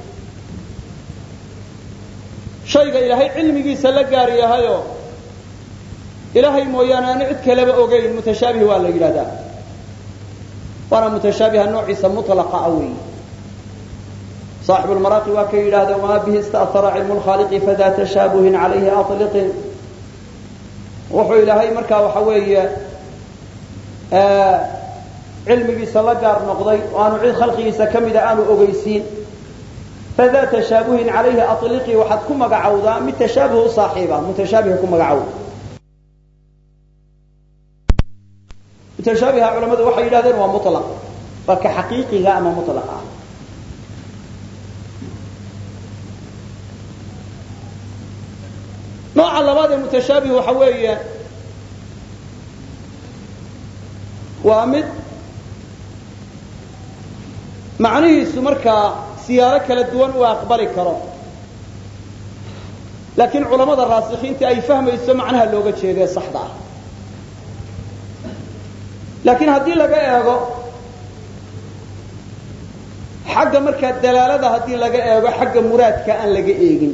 shayga ilaahay cilmigiisa la gaar yahayo ilaahay mooyaan aan cid kale ogeyn mutashaabih waa la yiraahdaa wana mutashaabih noociisa mutlaqa awi صاحب المراقي وكيل هذا وما به استأثر علم الخالق فذا تشابه عليه أطلق وحو إلهي مركا وحوية علمي سلقار نقضي وأنو عيد خلقه سكمد آنو أغيسين فذا تشابه عليه أطلقي وحد كما قعوضا متشابه صاحبا متشابه كما قعوض متشابه علماء وحي هذا هو مطلق فكحقيقي أما مطلقا nooca labaad ee mutashaabih waxa weeye waa mid macnihiisu markaa siyaaro kala duwan u aqbali karo laakiin culamada raasikiinta ay fahmayso macnaha looga jeeday saxda ah laakiin haddii laga eego xagga markaa dalaalada haddii laga eego xagga muraadka aan laga eegin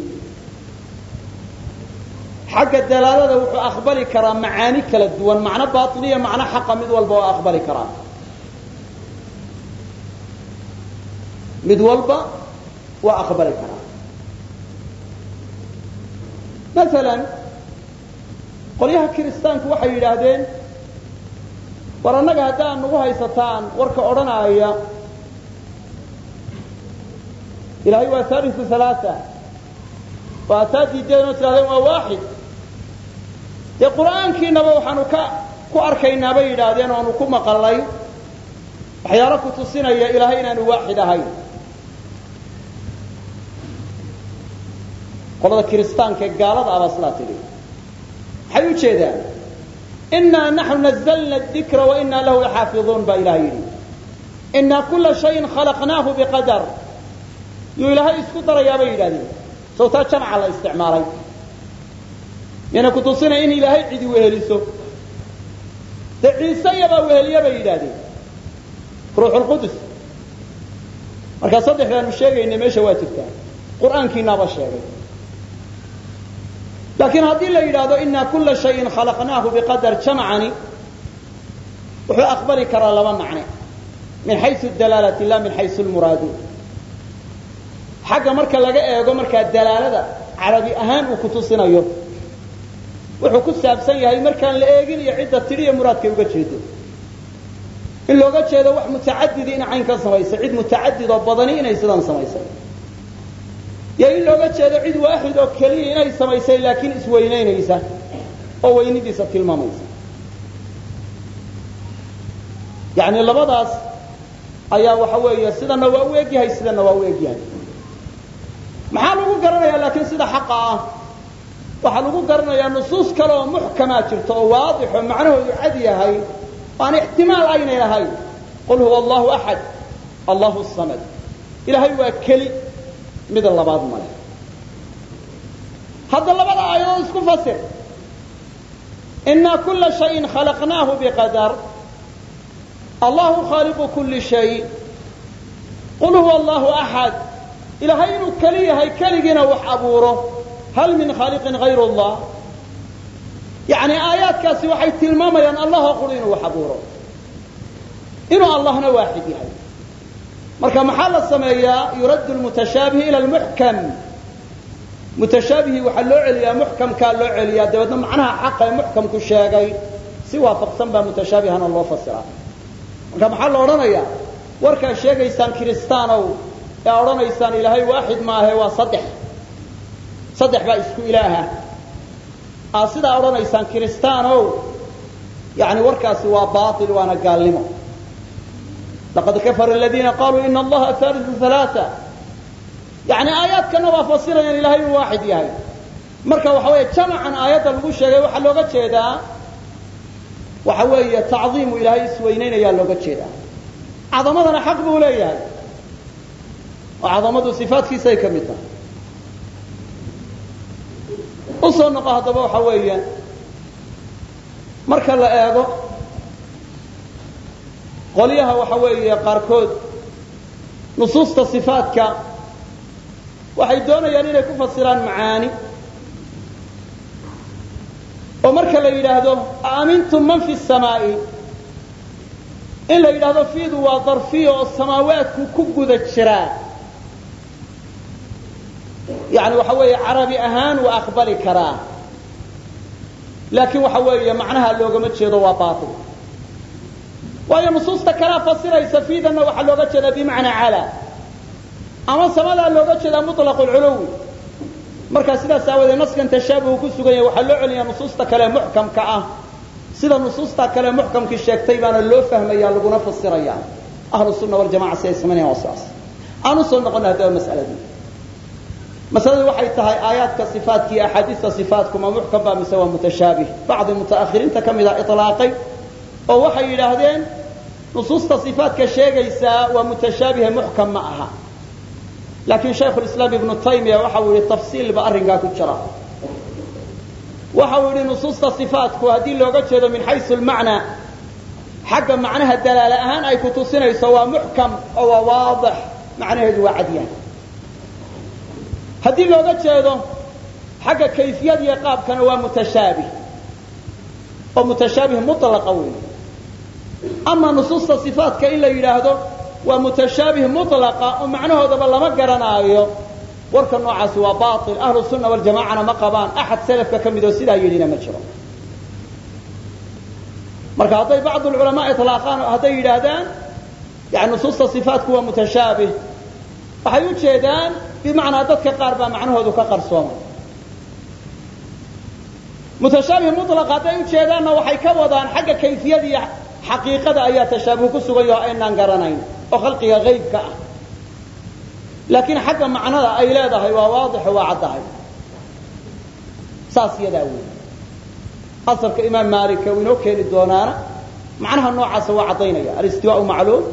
xagga dalaalada wuxuu aqbali karaa macaani kala duwan macno baatiliya macno xaqa mid walba waa aqbali karaa mid walba waa aqbali karaa maalan qolyaha kiristaanku waxay yidhaahdeen war annaga haddaad nagu haysataan warka odhanaya ilaahay waa haaliu halaaa oo hataad diideen oo tidhahdeen waa waaxid dee qur'aankiinaba waxaanu ku arkaynaa bay yidhaahdeen oanu ku maqalnay waxyaalo ku tusinaya ilaahay inaanu waaxid ahayn qolada kiristaanka ee gaalada abaa sidaa tidhi maxay u jeedaan innaa naxnu nazalna adikra wa innaa lahu laxaafiduun baa ilahay yidhi innaa kulla shayin khalaqnaahu biqadar yuu ilaahay isku darayaa bay yidhahdeen sawtaa jamca la isticmaalay yana ku tusinaya in ilaahay cidi weheliso dee ciise iyabaa weheliya bay yidhaahdeen ruuxulqudus markaa saddexdaanu sheegaynay meesha waa jirtaa qur'aankiinaaba sheegay laakiin haddii la yidhaahdo innaa kulla shayin khalaqnaahu biqadar jamcani wuxuu aqbali karaa laba macne min xaysu dalaalati la min xaysu lmuraadu xagga marka laga eego markaa dalaalada carabi ahaan uu ku tusinayo wuxuu ku saabsan yahay markaan la eegin iyo cidda tidhi iyo muraadkay uga jeedo in looga jeedo wax mutacadidi in cayn ka samaysa cid mutacadid oo badani inay sidan samaysay iyo in looga jeedo cid waaxid oo keliya inay samaysay laakiin isweynaynaysa oo weynidiisa tilmaamaysa yani labadaas ayaa waxa weeye sidana waa u egyahay sidana waa u egyahay maxaa lagu garanayaa laakiin sida xaqa ah waxaa lagu garanayaa nusuus kale oo muxkamaa jirto oo waadixo macnahoodu cad yahay aan ixtimaal aynay lahayn qul huwa allahu axad allahu samad ilaahay waa keli mid labaad male hadda labada aayadood isku fasir innaa kulla shayin khalaqnaahu biqadar allahu khaaliqu kulli shay qul huwa allahu axad ilaahay inuu keli yahay keligiina wax abuuro hal min khaaliqin hayru allah yani aayaadkaasi waxay tilmaamayaan allahoo quri inuu wax abuuro inuu allahna waaxid yahay marka maxaa la sameeyaa yuraddu lmutashaabih ila lmuxkam mutashaabihi waxaa loo celiyaa muxkamkaa loo celiyaa dabeedna macnaha xaqa ee muxkamku sheegay si waafaqsan baa mutashaabihana loo fasiraa marka maxaa la odhanayaa warkaa sheegaysaan kiristaanow ee odhanaysaan ilaahay waaxid maahe waa saddex baa isku ilaaha aad sidaa odhanaysaan kiristaanow yani warkaasi waa baail waana gaalnimo laqad kafara aladiina qaluu ina allaha haaliu halaaa yani aayaadkana waa fasirayaan ilahay inuu waaxid yahay marka waxa weeye jamacan aayadda lagu sheegay waxaa looga jeedaa waxa weeye tacdiimu ilaahay isweynaynayaa looga jeedaa cadamadana xaq buu leeyahay oo cadamadu sifaadkiisay ka mid tahay usoo noqo haddaba waxa weeye marka la eego qolyaha waxa weeye qaarkood nusuusta sifaadka waxay doonayaan inay ku fasiraan macaani oo marka la yidhaahdo aamintum man fi samaa'i in la yidhaahdo fiidu waa darfiya oo samaawaadku ku guda jiraa yani waxa weeye carabi ahaan waa aqbali karaa laakiin waxa weeye macnaha loogama jeedo waa baatil waayo nusuusta kalea fasiraysa fiidanna waxaa looga jeedaa bimacnaa cala ama samadaa looga jeedaa muطlaqu lculuwi markaa sidaas aawadeed naskan tashaabuhu ku sugan yahay waxaa loo celinayaa nusuusta kale muxkamka ah sida nusuusta kale muxkamkii sheegtay baana loo fahmaya laguna fasiraya ahlu sunna waljamaca si ay samaynayan waa sidaas aan usoo noqona haddaba mas'aladii masaladu waxay tahay aayaadka sifaatka iyo axaadiista sifaatku ma muxkam baa mise waa mutashaabih bacdi mutaakhiriinta ka mida ilaaqay oo waxay yidhaahdeen nusuusta sifaatka sheegaysaa waa mutashaabih muxkam ma aha laakiin shaykhulislaam ibnu taymiya waxa uu yidhi tafsiil ba arrinkaa ku jira waxa uu yidhi nusuusta sifaatku haddii looga jeedo min xaysu lmacnaa xagga macnaha dalaala ahaan ay ku tusinayso waa muxkam oo waa waadix macnaheedu waa cadyahay haddii looga jeedo xagga kayfiyad iyo qaabkana waa mutashaabih oo mutashaabih mutlaqa weey ama nusuusta sifaatka in la yidhaahdo waa mutashaabih mutlaqa oo macnahoodaba lama garanaayo warka noocaasi waa baatil ahlu sunna waljamaacana ma qabaan axad salafka ka mid oo sidaa yidhina ma jiro marka hadday bacdu lculamaa ilaaqaan hadday yidhaahdaan yani nusuusta sifaatku waa mutashaabih waxay u jeedaan bimacnaa dadka qaar baa macnahoodu ka qarsoomay mutashaabih mutlaqa hadday u jeedaanna waxay ka wadaan xagga kayfiyada iyo xaqiiqada ayaa tashaabuh ku sugan yaho aynaan garanayn oo khalqiga haybka ah laakiin xagga macnada ay leedahay waa waadixo waa caddahay saas yadaa wey asalka imaam maalik uu inoo keeni doonaana macnaha noocaasa waa caddaynaya alistiwaau macluum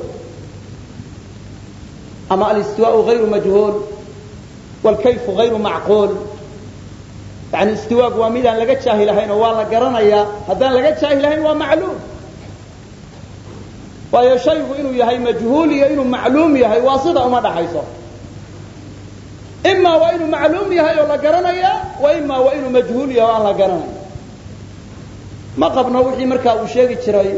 ama alistiwaau hayru majhuul waalkayfu hayru macquul yani istiwaagu waa midaan laga jaahilahayn oo waa la garanayaa haddaan laga jaahilahayn waa macluum waayo shaygu inuu yahay majhuul iyo inuu macluum yahay waa sida uma dhaxayso imaa waa inuu macluum yahay oo la garanaya wa imaa waa inuu majhuul yahay oo aan la garanayn ma qabno wixii markaa uu sheegi jiray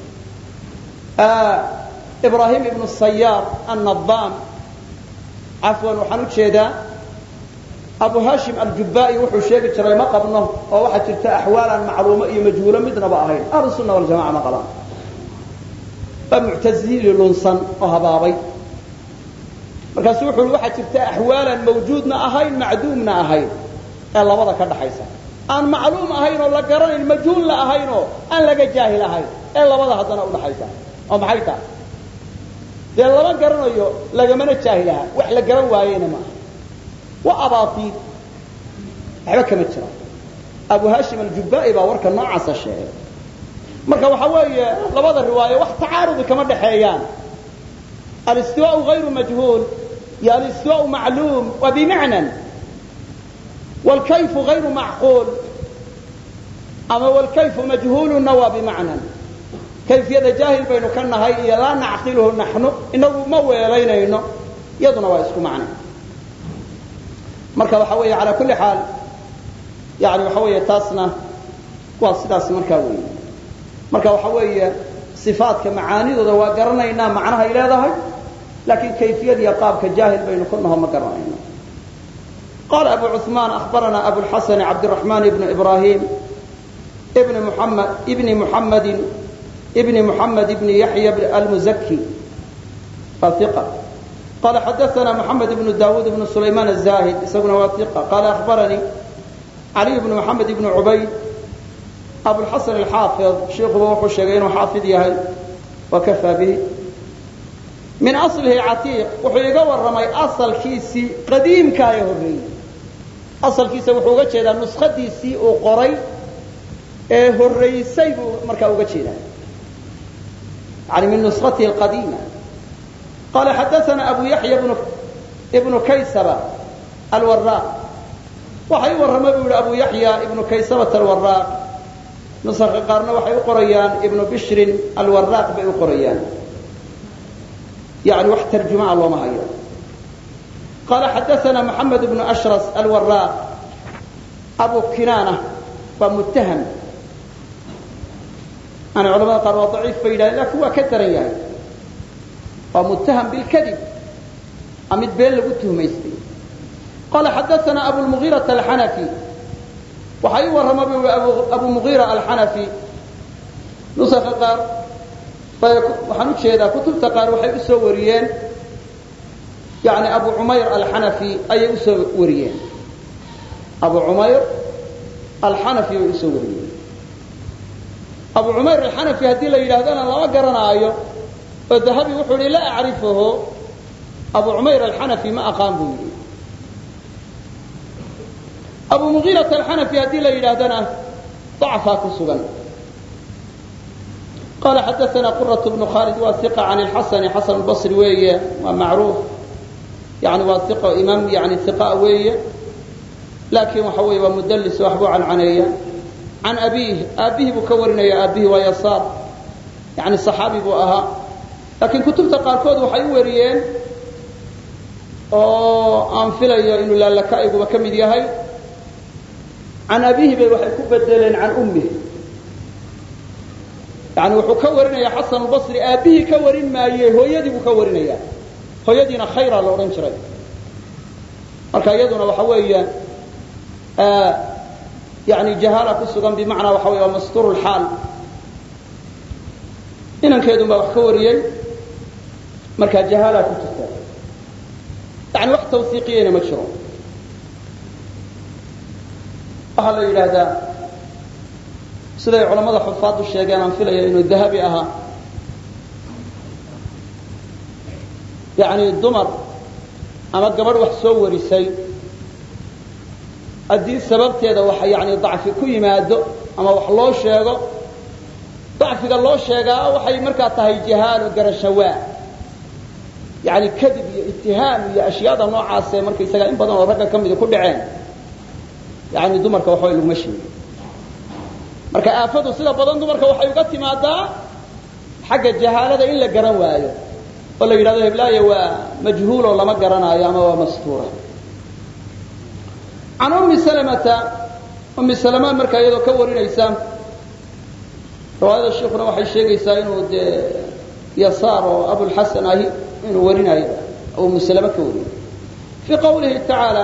ibrahim ibnu sayaar annadaam cafwan waxaan u jeedaa abu hashim aljubba'i wuxuu sheegi jiray ma qabno oo waxaa jirta axwaalaan macluumo iyo majhuulo midnaba ahayn ahlu sunna waljamaca ma qabaan waa muctazili lunsan oo habaabay markaasu wuxuu i waxaa jirta axwaalaan mawjuudna ahayn macduumna ahayn ee labada ka dhaxaysa aan macluum ahayn oo la garanayn majhuulna ahayn oo aan laga jaahil ahayn ee labada haddana udhaxaysa oo maxay tahay dee lama garanayo lagamana jaahilaha wax la garan waayeyna maaha waa abaatiil waxba kama jira abu hashim aljubba'i baa warka noocaasa sheegay marka waxa weeye labada riwaayo wax tacaarudi kama dhaxeeyaan alistiwaau hayru majhuul iyo alistiwaau macluum waa bimacnan waalkayfu hayru macquul ama waalkayfu majhuuluna waa bimacnan kayfiyada jaahil baynu ka nahay iyo laa nacqiluhu naxnu inagu ma weelaynayno iyaduna waa isku macno marka waxa weeye calaa kulli xaal yani waxa weeye taasna waa sidaas markaa weeye marka waxa weeye صifaatka macaanidooda waa garanaynaa macnahay leedahay laakiin kayfiyad iyo qaabka jaahil baynu ku naho ma garanayno قال أبو عثمان أخبرنا أبو الحسن عبد الرحمن بن إبراهيم ابن محمد بن يحيى المزكي ثقة قال حدثنا محمد بن داود بن سليمان الزاهد اسمه وثقة قال أخبرني علي بن محمد بن عبيد أبو الحسن الحافظ شيخ وحو الشيخين وحافظ يهل وكفى به من أصله عتيق وحو يقور رمي أصل كيسي قديم كايه الرئي أصل كيسي وحو قتشيدا نسخة ديسي وقري الرئي سيبو مركا وقتشيدا يعني من نسخته القديمة قال حدثنا أبو يحيى ابن كيسبة الوراق وحي ورمى أبو يحيى ابن كيسبة الوراق نسخ قارنا وحي قريان ابن بشر الوراق بأي قريان يعني واحد ترجمة الله ما هي قال حدثنا محمد بن أشرس الوراق أبو كنانة ومتهم أنا علماء قالوا ضعيف بيلا لكن هو كثر يعني ومتهم بالكذب أمد بين لقوته ميستي قال حدثنا أبو المغيرة الحنفي وحي ورمى أبو مغيرة الحنفي نسخ قار وحنوك شيدا كتب تقار وحي أسوريين يعني أبو عمير الحنفي أي أسوريين أبو عمير الحنفي أسوريين أبو عمير الحنفي هدي لي لهذا الله قرنا أيه الذهبي وحولي لا أعرفه أبو عمير الحنفي ما أقام به abu mughirata alxanafi haddii la yidhaahdana dacfaa ku sugan. qala xadaana quratu bnu khalid waa iqa can lxasani xasan basri weeye waa macruuf yani waa iqo imaam yani iqa weeye laakiin waxa weeye waa mudallis waxbuu cancaneeya can abiih aabbihi buu ka warinaya aabbihi waa yasaar yani saxaabi buu ahaa laakiin kutubta qaarkood waxay u wariyeen oo aan filayo inuu laalakaaiguba ka mid yahay can abiihi bay waxay ku bedeleen can ummih yani wuxuu ka warinaya xasan albasri aabbihii ka warin maaye hooyadii buu ka warinaya hooyadiina khayra la odhan jiray marka iyaduna waxa weeye yani jahaala ku sugan bimacnaa waxa wey waa mastuur lxaal inankeedun baa wax ka wariyey markaa jahaala ku jirta yani wax tawsiiqiyeyna ma jiro. waxaa la yidhaahdaa siday culamada xufaadu sheegeen aan filaya inuu dahabi ahaa yani dumar ama gabadh wax soo warisay haddii sababteeda wax yani dacfi ku yimaado ama wax loo sheego dacfiga loo sheegaa waxay markaa tahay jahaalo garashawaa yani kadib iyo itihaam iyo ashyaada noocaasee markaysaga in badan oo ragga ka mida ku dhaceen yani dumarka waxba laguma sheegin. marka aafadu sida badan dumarka waxay uga timaadaa xagga jahaalada in la garan waayo oo la yidhahdo heblaaye waa majhuuloo lama garanaayo ama waa mastuura. can ummi salama markaa iyadoo ka warinaysa riwaayada sheikuna waxay sheegaysaa inuu dee yasaar oo abulxasan ahi inuu warinayo ummu salama ka warinayo fii qawlihi tacaala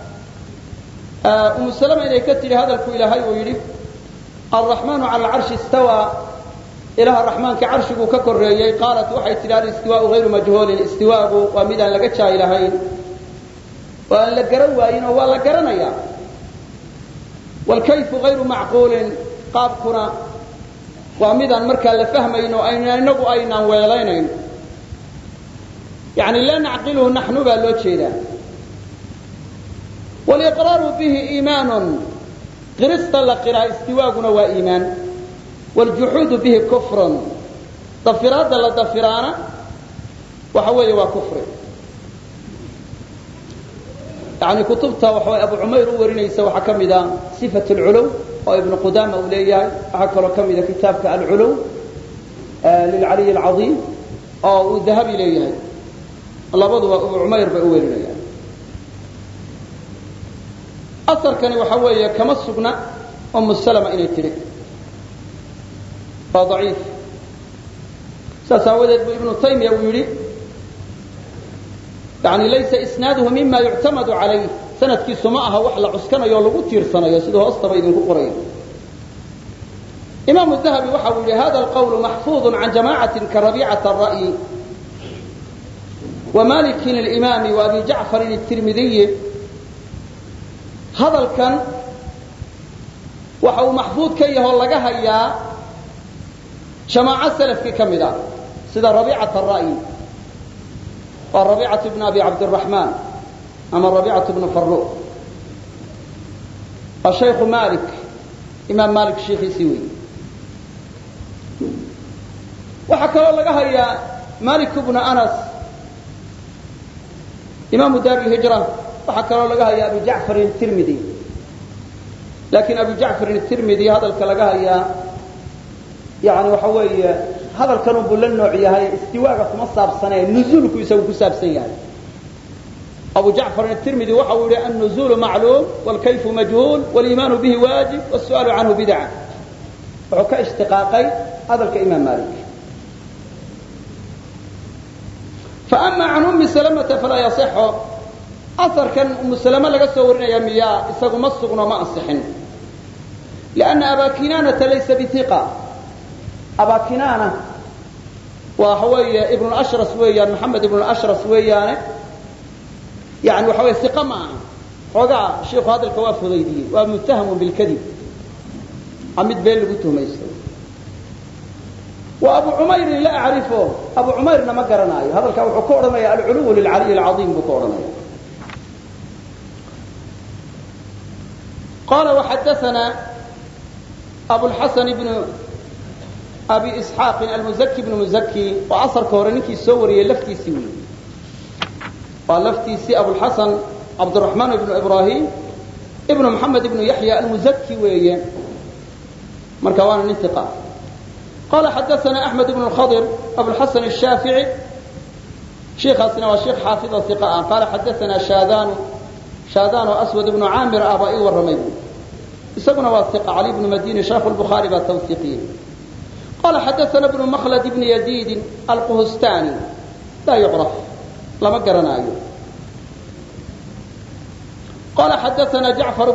ummu salama inay ka tidhi hadalku ilaahay uu yidhi alraxmaanu cala alcarshi istawaa ilaha raxmaanka carshiguu ka koreeyey qaalat waxay tidhi alistiwaau hayru majhuulin istiwaagu waa midaan laga jaahi lahayn oo aan la garan waayin oo waa la garanayaa waalkayfu hayru macquulin qaabkuna waa midaan markaa la fahmayn oo inagu aynaan weelaynayn yani laa nacqiluhu naxnu baa loo jeedaa. waliqraaru bihi iimaanun qirista la qiraa istiwaaguna waa iimaan waaljuxuudu bihi kufrun dafiraadda la dafiraana waxa weeye waa kufri. yani kutubta waxaway abu cumayr u warinaysa waxaa ka mida sifat alculuw oo ibnu qudaama uu leeyahay waxaa kaloo ka mida kitaabka alculuw lilcaliy alcaiim oo uu dahabi leeyahay labaduba abu cumayr bay u warinayaan. asarkani waxa weeye kama sugna ummu salama inay tidhi waa daciif saas aawadeed buu ibnu taymiya uu yidhi yani laysa isnaaduhu mima yuctamadu calayh sanadkiisu ma aha wax la cuskanayo o lagu tiirsanayo siduu hoostaba idinku qorayo. imaamu dahabi waxa uu yidhi hada alqawlu maxfuuظu can jamacati karabiicata الra'yi wamalikin اlimaami waabi jacfarin الtirmidiyi hadalkan waxa uu maxfuud ka yaho laga hayaa jamaaco salafkii ka mid a sida rabiicata الra'yi waa rabiicatu bn abi cabdiraxmaan ama rabiicatu bnu faruuq waa shaykhu malik imaam malik sheikhiisii wey. waxaa kaloo laga hayaa malik bnu anas imaamu daar lhijra waxaa kaloo laga hayaa abu jacfarin tirmidi laakiin abu jacfarin tirmidi hadalka laga hayaa yani waxa weeye hadalkan buu la nooc yahay istiwaaga kuma saabsanee nuzuulku isagu ku saabsan yahay. abu jacfarin الtirmidi waxa uu yihi الnuzuulu macluum wاlkayfu majhuul wاliimaanu bihi waajib wالsu'aalu canhu bidca wuxuu ka ishtiqaaqay hadalka imaam malik. faama can ummi salamata falaa yaصixu aarkan ummu salama laga soo warinaya miyaa isagu ma sugno ma ansixin lianna abaa kinaanata laysa biiqa abaa kinaana waxa weeye ibnu ashras weeyaan maxamed ibnu ashras weeyaane yani waxa weye iqa ma aha xoogaa shiiku hadalka waa fudaydiyey waa muttahamun bilkadib a mid been lagu tuhmaysto. wa abu cumayrin la acrifo abu cumayrna ma garanaayo hadalkaa wuxuu ka odhanaya alculuw lilcaliy alcaiim buu ka odhanaya. قال وحدثنا أبو الحسن بن أبي إسحاق المزكي بن مزكي وأصر كورنيكي سوري لفتي سوي ولفتي سي أبو الحسن عبد الرحمن بن إبراهيم ابن محمد بن يحيى المزكي ويا مركوان الانتقاء. قال حدثنا أحمد بن الخضر أبو الحسن الشافعي شيخ أسنا وشيخ حافظ الثقاء. قال حدثنا شاذان أسود بن عامر آبائي والرميل يسمونه واثق علي بن مدينة شيخ البخاري بالتوثيقين. قال حدثنا ابن مخلد بن يزيد القهستاني لا يعرف لما قرناه. قال حدثنا جعفر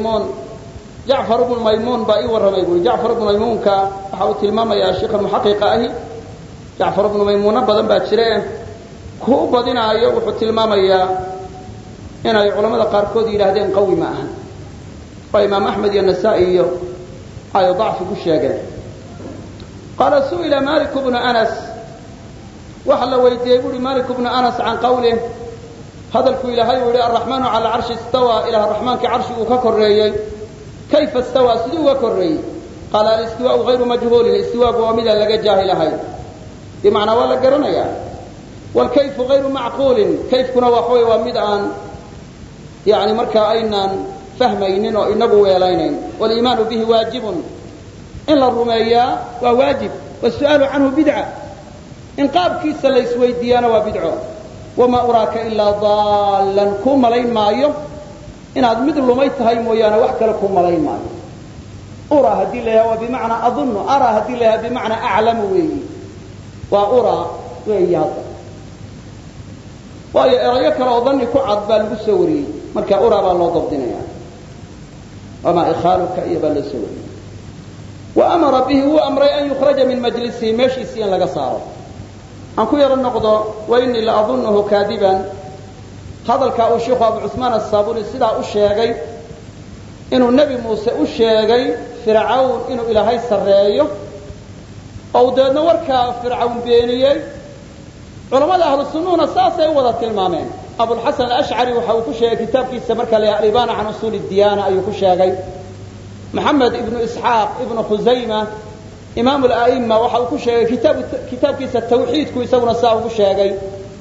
بن ميمون بائي والرميل. جعفر بن ميمون كحاوت الماما يا شيخ المحقق أهي جعفر بن ميمون بدن باجرين كو بدنا ايو وحو tilmaamaya inay culimada qaarkood yiraahdeen qawi ma ahan oo imaam ahmed iyo nasaa'i iyo ay dhaaf ku sheegeen. qala su'ila malik ibn anas waxa la weydiiyay buri malik ibn anas an qawlihi hadalku ilaahay wuri arrahman ala arshi istawa ila arrahmanki arshigu ka koreeyay kayfa istawa siduu ka koreeyay qala al-istiwa ghayru majhul al-istiwa wa mid laga jaahilahay bimaana wala garanaya والكيف غير معقول كيف كنا وحوي ومدعان يعني مركا أينان فهمين وإنبو ويلينين والإيمان به واجب إلا الرمية وواجب والسؤال عنه بدعة إن قاب كيس ليس ويديانا وبدعه وما أراك إلا ضالا كم ملايين مايو إن هذا مثل رميت هاي مويانا وحكا لكم ملايين مايو أرى هدي لها وبمعنى أظن أرى هدي لها بمعنى أعلم وي وأرى وي هذا waayo erayo kale oo dhanni ku cad baa lagu soo wariyay marka ura baa loo dabdinaya ama ikhaluka iyo baa la soo wariyay wa amara bihi wa amra an yukhraja min majlisi mashisi in laga saaro aan ku yar noqdo wa inni la adunhu kadiban hadalka uu sheekh Abu Usman as-Sabuni sida uu sheegay inuu nabi Muuse u sheegay Fircawn inuu Ilaahay sareeyo oo deedna warka Fircawn beeniyay علماء أهل السنة ساسة وضع المامين. أبو الحسن الأشعري وحاول كشيء كتاب في السمركة لإبانة عن أصول الديانة أي كشيء. محمد ابن إسحاق ابن خزيمة إمام الأئمة وحاول كشيء كتاب في التوحيد كيسون الساعة كشيء.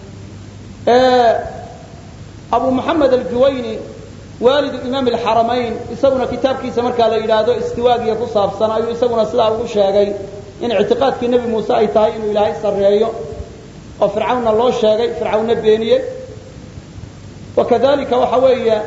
أبو محمد الجويني والد إمام الحرمين يسون كتاب في السمركة لإلهه استواء يتصاب سنة يسون الساعة كشيء. إن اعتقاد في النبي موسى إنه إلهي سريه. وفرعون الله شاقي فرعون بينيه وكذلك وحوية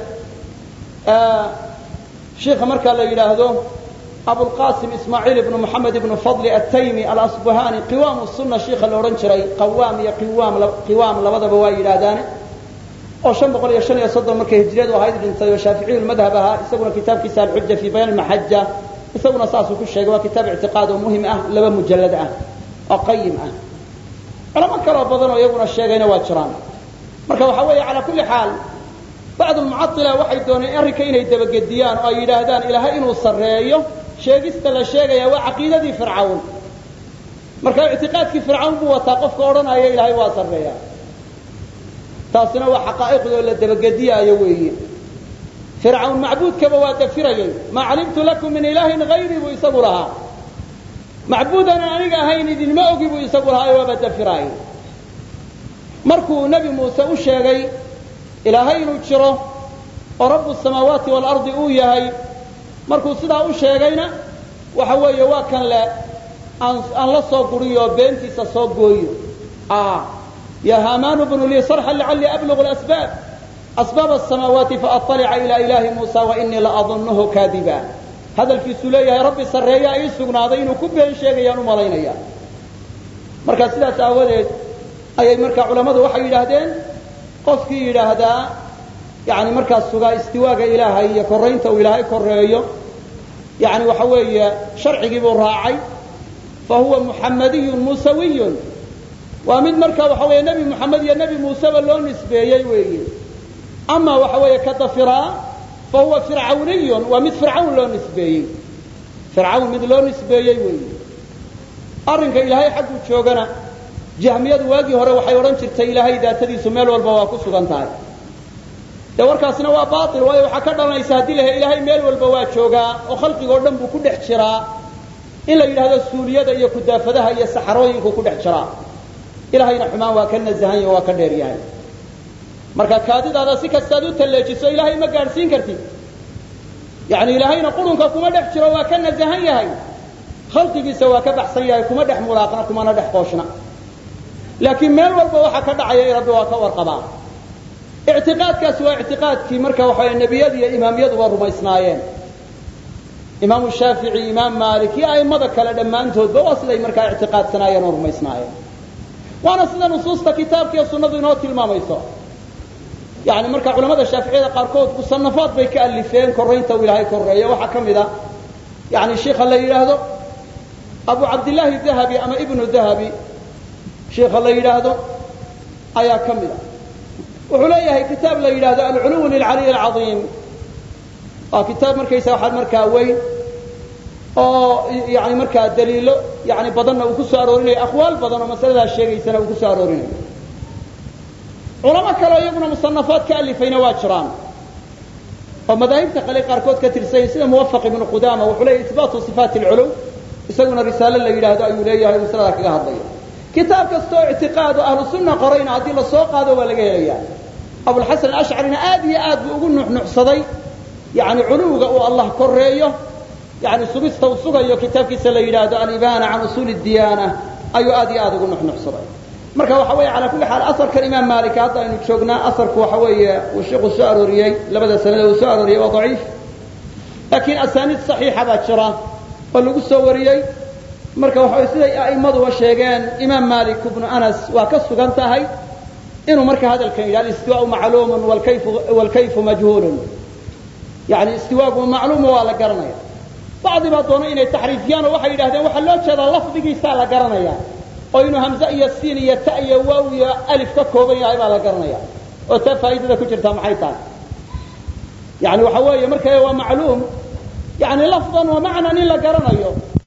شيخ مركا اللي يلاهدون أبو القاسم إسماعيل بن محمد بن فضل التيمي الأصبهاني قوام السنة شيخ الأورنشري قوام لبدا بواي يلاهداني وشن بقول يشن يصدر مركا هجريد وهايد الانسان وشافعي المذهبها يسوون كتاب كسال حجة في بيان المحجة يسوون أساسه كل شيء وكتاب اعتقاده مهم لبا مجلد وقيم علماء كلا بدن ويقولون الشيء واجران marka waxa weey ala kulli xaal baad al-mu'attila waxay dooneen arrinka inay dabagediyaan oo ay yiraahdaan ilaahay inuu sareeyo sheegista la sheegaya waa aqeedadii fircawn marka i'tiqaadkii fircawn buu wataa qofka oranaya ilaahay waa sareeya taasina waa xaqaa'iqdo la dabagediyayo weeye fircawn macbuudkaba waa dafirayay ma alimtu lakum min ilahin ghayri wa isabulaha معبودنا أنا هين إذن ما أجيب يسقول هاي وبدأ فراي مركو نبي موسى وشاقي إلى هين وشره ورب السماوات والأرض أويا هاي مركو صدا وشاقينا وحوى يواكن لا أن لا صقريه بنتي صقريه يا هامان ابن لي صرحا لعلي أبلغ الأسباب أسباب السماوات فأطلع إلى إله موسى وإني لأظنه كاذبا هذا الكسولي يا ربي سريا يسقنا ضين وكبين شيء يا نمالينيا مركز سيدا تأولد أي مركز علماء وحي يلاهدين قفكي يلاهدا يعني مركز سقا استواء إلهي كرين تو إلهي كريو يعني وحوي شرعي بالراعي فهو محمدي موسوي ومن مركز وحوي نبي محمد يا نبي موسى اللون نسبيه وي أما وحوي كضفراء فهو فرعوني ومثل فرعون لو نسبيه فرعون مثل لو نسبيه وي أرنك إلهي حق جوجنا جهمية واجي هره waxay oran jirtay ilaahay daatadiisu meel walba waa ku sugan tahay dee warkaasina waa baatil waayo waxaa ka dhalanaysa haddii la ilaahay meel walba waa joogaa oo khalqigoo dhan buu ku dhex jiraa in la yidhaahdo suuliyada iyo kudaafadaha iyo saxarooyinku ku dhex jiraa ilaahayna xumaan waa ka nasahan yahay waa ka dheer yahay marka kaadidaada si kastaad u talleejiso ilaahay ma gaadhsiin kartid yani ilaahayna qurunka kuma dhex jiro waa ka nasahan yahay khalqigiisa waa ka baxsan yahay kuma dhex mulaaqna kumana dhex qooshna laakiin meel walba waxa ka dhacaya rabbi waa ka warqabaa ictiqaadkaasi waa ictiqaadkii marka waxa nebiyada iyo imaamyaduba rumaysnaayeen imaamu shaafici imaam maalik iyo a'immada kale dhammaantoodba waa siday markaa ictiqaadsanaayeen oo rumaysnaayeen waana sida nusuusta kitaabka iyo sunnadu inoo tilmaamayso yani marka culamada shaaficiyada qaarkood musanafaad bay ka alifeen koraynta uu ilaahay koreeyo waxaa ka mid a yani sheikha la yidhaahdo abu cabdillaahi dahabi ama ibnu dahabi sheikha la yidhaahdo ayaa ka mid a wuxuu leeyahay kitaab la yidhaahdo alculuw lilcaliy alcaiim waa kitaab markaysa waxaa markaa weyn oo yani markaa daliilo yani badanna uu ku soo aroorinayo aqwaal badan oo masaladaas sheegaysana uu ku soo aroorinayo culamo kaleo iyaguna musanafaad ka alifayna waa jiraan oo madaahibta kale qaarkood ka tirsanyahin sida muwafaq ibnu qudaama wuxuu leeyahy isbaatu sifaati alculuw isaguna risaalo la yidhaahdo ayuu leeyahay masalada kaga hadlaya kitaab kastoo ictiqaado ahlu sunna qorayna haddii la soo qaado waa laga helayaa abulxasan alashcarina aad iyo aad buu ugu nuxnuxsaday yani culuwga uu allah koreeyo yani sugista uu sugayo kitaabkiisa la yidhaahdo alibaana can usuuli diyaana ayuu aad iyo aad ugu nuxnuxsaday marka waxa weeye calaa kulli xaal asarkan imaam maalik hadda aynu joognaa asarku waxa weeye uu sheikhu soo arooriyey labada sanada uu soo arooriyey waa daciif laakiin asaaniid saxiixa baa jira oo lagu soo wariyey marka waxa weye siday a'immaduba sheegeen imaam maalik ibnu anas waa ka sugan tahay inuu marka hadalkan yidhi alistiwaau macluumun waalkayfu majhuulun yani istiwaagu macluuma waa la garanaya bacdi baa doona inay taxriifiyaan oo waxay yidhahdeen waxaa loo jeedaa lafdigiisaa la garanaya oo inuu hamze iyo siin iyo ta iyo waaw iyo alif ka kooban yahay baa la garanaya oo taa faa'iidada ku jirtaa maxay tahay yani waxa weeye marka waa macluum yani lafdan wa macnan in la garanayo